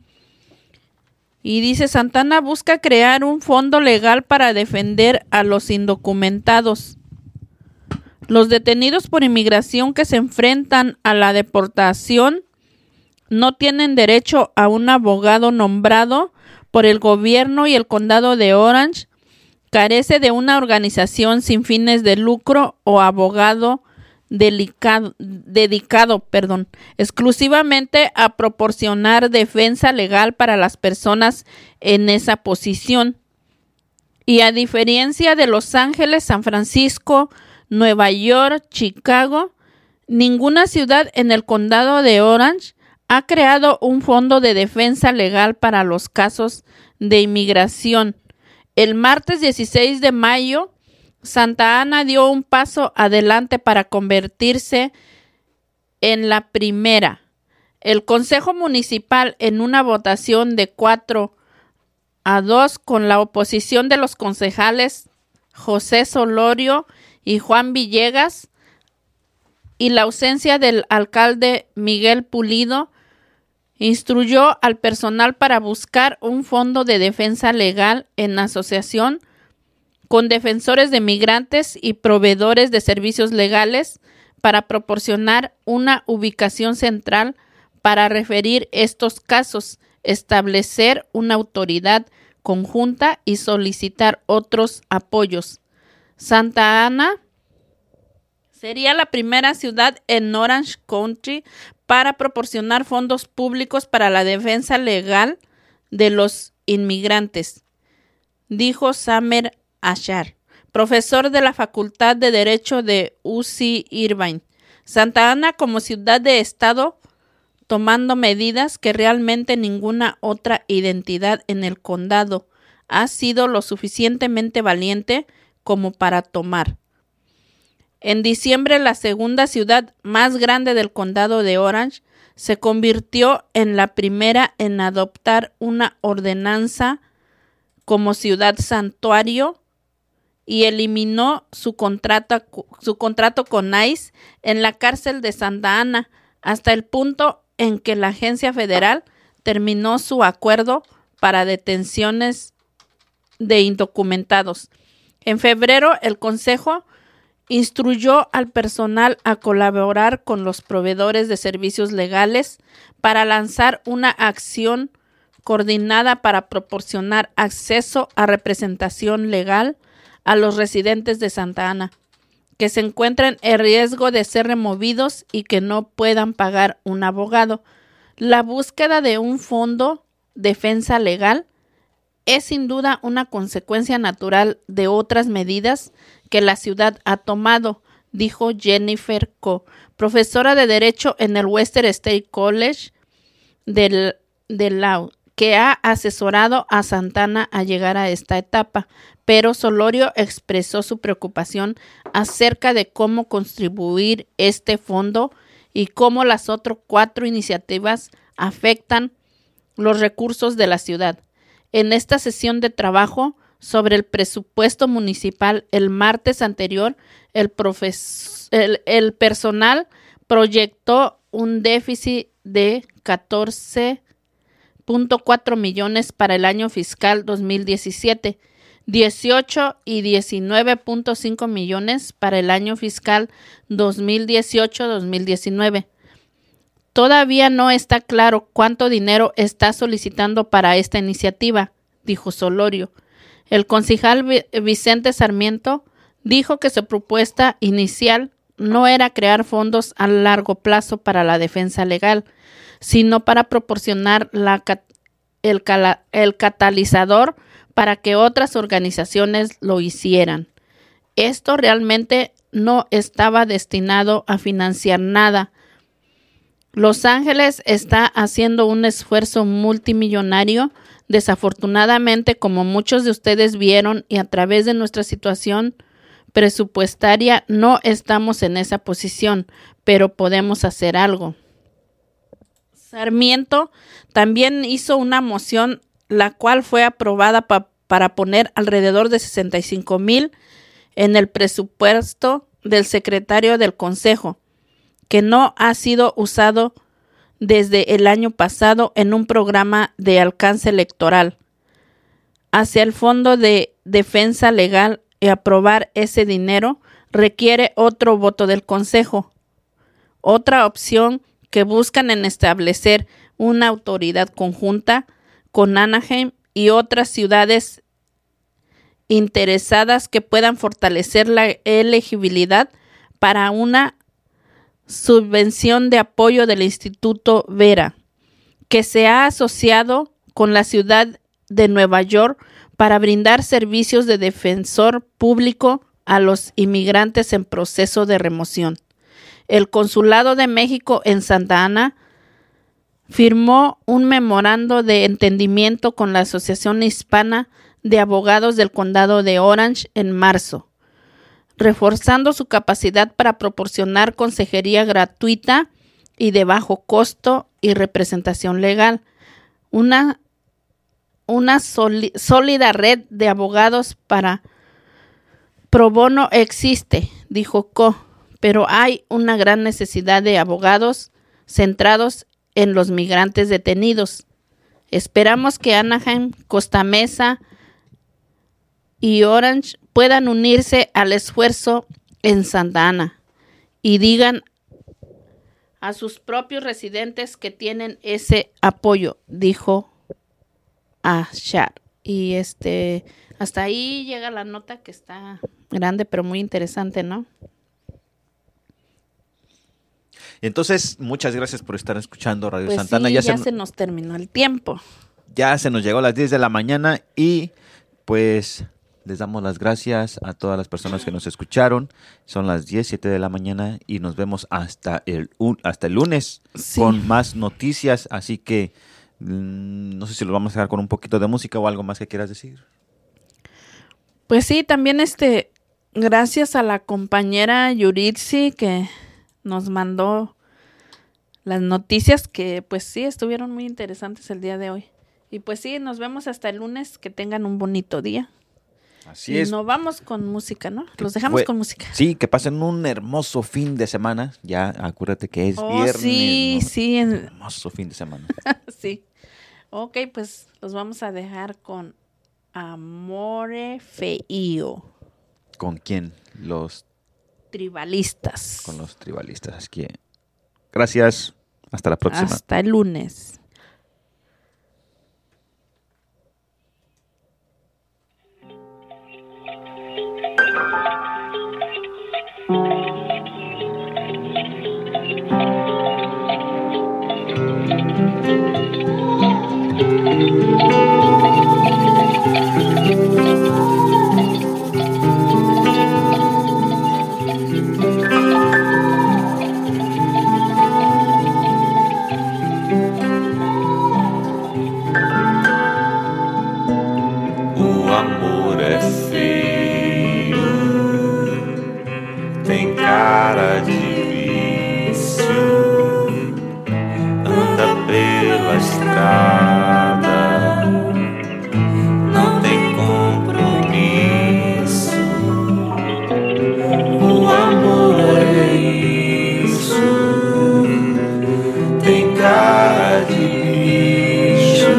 Y dice, Santa Ana busca crear un fondo legal para defender a los indocumentados. Los detenidos por inmigración que se enfrentan a la deportación no tienen derecho a un abogado nombrado por el gobierno y el condado de Orange carece de una organización sin fines de lucro o abogado delicado, dedicado perdón, exclusivamente a proporcionar defensa legal para las personas en esa posición. Y a diferencia de Los Ángeles, San Francisco, Nueva York, Chicago, ninguna ciudad en el condado de Orange ha creado un fondo de defensa legal para los casos de inmigración. El martes dieciséis de mayo, Santa Ana dio un paso adelante para convertirse en la primera. El Consejo Municipal, en una votación de cuatro a dos con la oposición de los concejales José Solorio y Juan Villegas y la ausencia del alcalde Miguel Pulido, instruyó al personal para buscar un fondo de defensa legal en asociación con defensores de migrantes y proveedores de servicios legales para proporcionar una ubicación central para referir estos casos, establecer una autoridad conjunta y solicitar otros apoyos. Santa Ana sería la primera ciudad en Orange County para proporcionar fondos públicos para la defensa legal de los inmigrantes, dijo Samer Ashar, profesor de la Facultad de Derecho de U C Irvine. Santa Ana como ciudad de estado tomando medidas que realmente ninguna otra identidad en el condado ha sido lo suficientemente valiente como para tomar. En diciembre, la segunda ciudad más grande del condado de Orange se convirtió en la primera en adoptar una ordenanza como ciudad santuario y eliminó su contrato, su contrato con ICE en la cárcel de Santa Ana hasta el punto en que la agencia federal terminó su acuerdo para detenciones de indocumentados. En febrero, el Consejo instruyó al personal a colaborar con los proveedores de servicios legales para lanzar una acción coordinada para proporcionar acceso a representación legal a los residentes de Santa Ana que se encuentren en riesgo de ser removidos y que no puedan pagar un abogado. La búsqueda de un fondo de defensa legal es sin duda una consecuencia natural de otras medidas que la ciudad ha tomado, dijo Jennifer Ko, profesora de Derecho en el Western State College de, de Law, que ha asesorado a Santa Ana a llegar a esta etapa. Pero Solorio expresó su preocupación acerca de cómo contribuir este fondo y cómo las otras cuatro iniciativas afectan los recursos de la ciudad. En esta sesión de trabajo sobre el presupuesto municipal el martes anterior, el, profes- el, el personal proyectó un déficit de catorce punto cuatro millones para el año fiscal dos mil diecisiete, dieciocho y diecinueve punto cinco millones para el año fiscal dos mil dieciocho dos mil diecinueve. Todavía no está claro cuánto dinero está solicitando para esta iniciativa, dijo Solorio. El concejal Vicente Sarmiento dijo que su propuesta inicial no era crear fondos a largo plazo para la defensa legal, sino para proporcionar la, el, el catalizador para que otras organizaciones lo hicieran. Esto realmente no estaba destinado a financiar nada. Los Ángeles está haciendo un esfuerzo multimillonario. Desafortunadamente, como muchos de ustedes vieron y a través de nuestra situación presupuestaria, no estamos en esa posición, pero podemos hacer algo. Sarmiento también hizo una moción, la cual fue aprobada pa- para poner alrededor de sesenta y cinco mil en el presupuesto del secretario del Consejo, que no ha sido usado desde el año pasado en un programa de alcance electoral hacia el Fondo de Defensa Legal, y aprobar ese dinero requiere otro voto del Consejo. Otra opción que buscan en establecer una autoridad conjunta con Anaheim y otras ciudades interesadas que puedan fortalecer la elegibilidad para una subvención de apoyo del Instituto Vera, que se ha asociado con la ciudad de Nueva York para brindar servicios de defensor público a los inmigrantes en proceso de remoción. El Consulado de México en Santa Ana firmó un memorando de entendimiento con la Asociación Hispana de Abogados del Condado de Orange en marzo, reforzando su capacidad para proporcionar consejería gratuita y de bajo costo y representación legal. Una, una soli- sólida red de abogados para pro bono existe, dijo Ko, pero hay una gran necesidad de abogados centrados en los migrantes detenidos. Esperamos que Anaheim, Costa Mesa y Orange puedan unirse al esfuerzo en Santa Ana y digan a sus propios residentes que tienen ese apoyo, dijo Ashar. Y este, hasta ahí llega la nota, que está grande, pero muy interesante, ¿no? Entonces, muchas gracias por estar escuchando Radio Pues Santana. sí, ya ya se, se nos terminó el tiempo. ya se nos llegó a las diez de la mañana y pues les damos las gracias a todas las personas que nos escucharon. Son las diez, siete de la mañana y nos vemos hasta el, hasta el lunes Sí. con más noticias. Así que mmm, no sé si los vamos a dejar con un poquito de música o algo más que quieras decir. Pues sí, también este, gracias a la compañera Yuritsi que nos mandó las noticias, que pues sí, estuvieron muy interesantes el día de hoy. Y pues sí, nos vemos hasta el lunes, que tengan un bonito día. Así y es. nos vamos con música, ¿no? Los dejamos Fue- con música. Sí, que pasen un hermoso fin de semana. Ya acuérdate que es Oh, viernes. sí, ¿no? sí. en- Hermoso fin de semana. Sí. Ok, pues los vamos a dejar con Amore Feio, ¿Con quién? Los Tribalistas. con los tribalistas. Así que gracias. Hasta la próxima. Hasta el lunes. O amor é feio, tem cara de vício, anda pela estrada, não tem compromisso. O amor é isso, tem cara de bicho,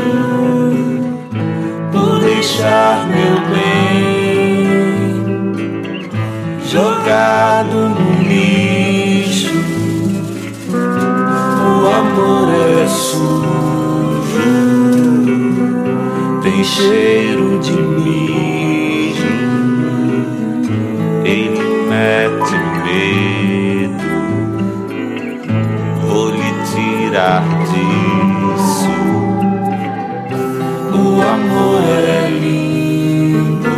por deixar meu bem jogado no lixo. O amor é sujo, tem cheiro de mijo, ele mete medo, vou lhe tirar disso. O amor é lindo.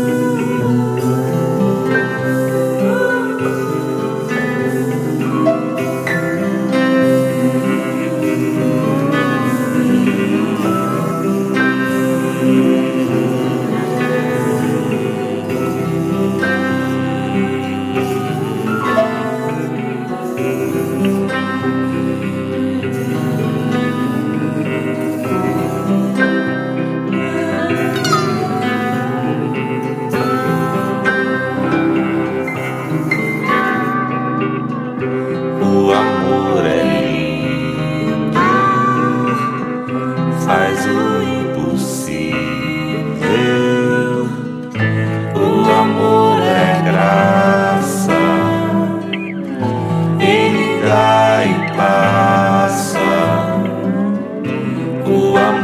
O amor é lindo, faz o impossível. O amor é graça, ele dá e passa. O amor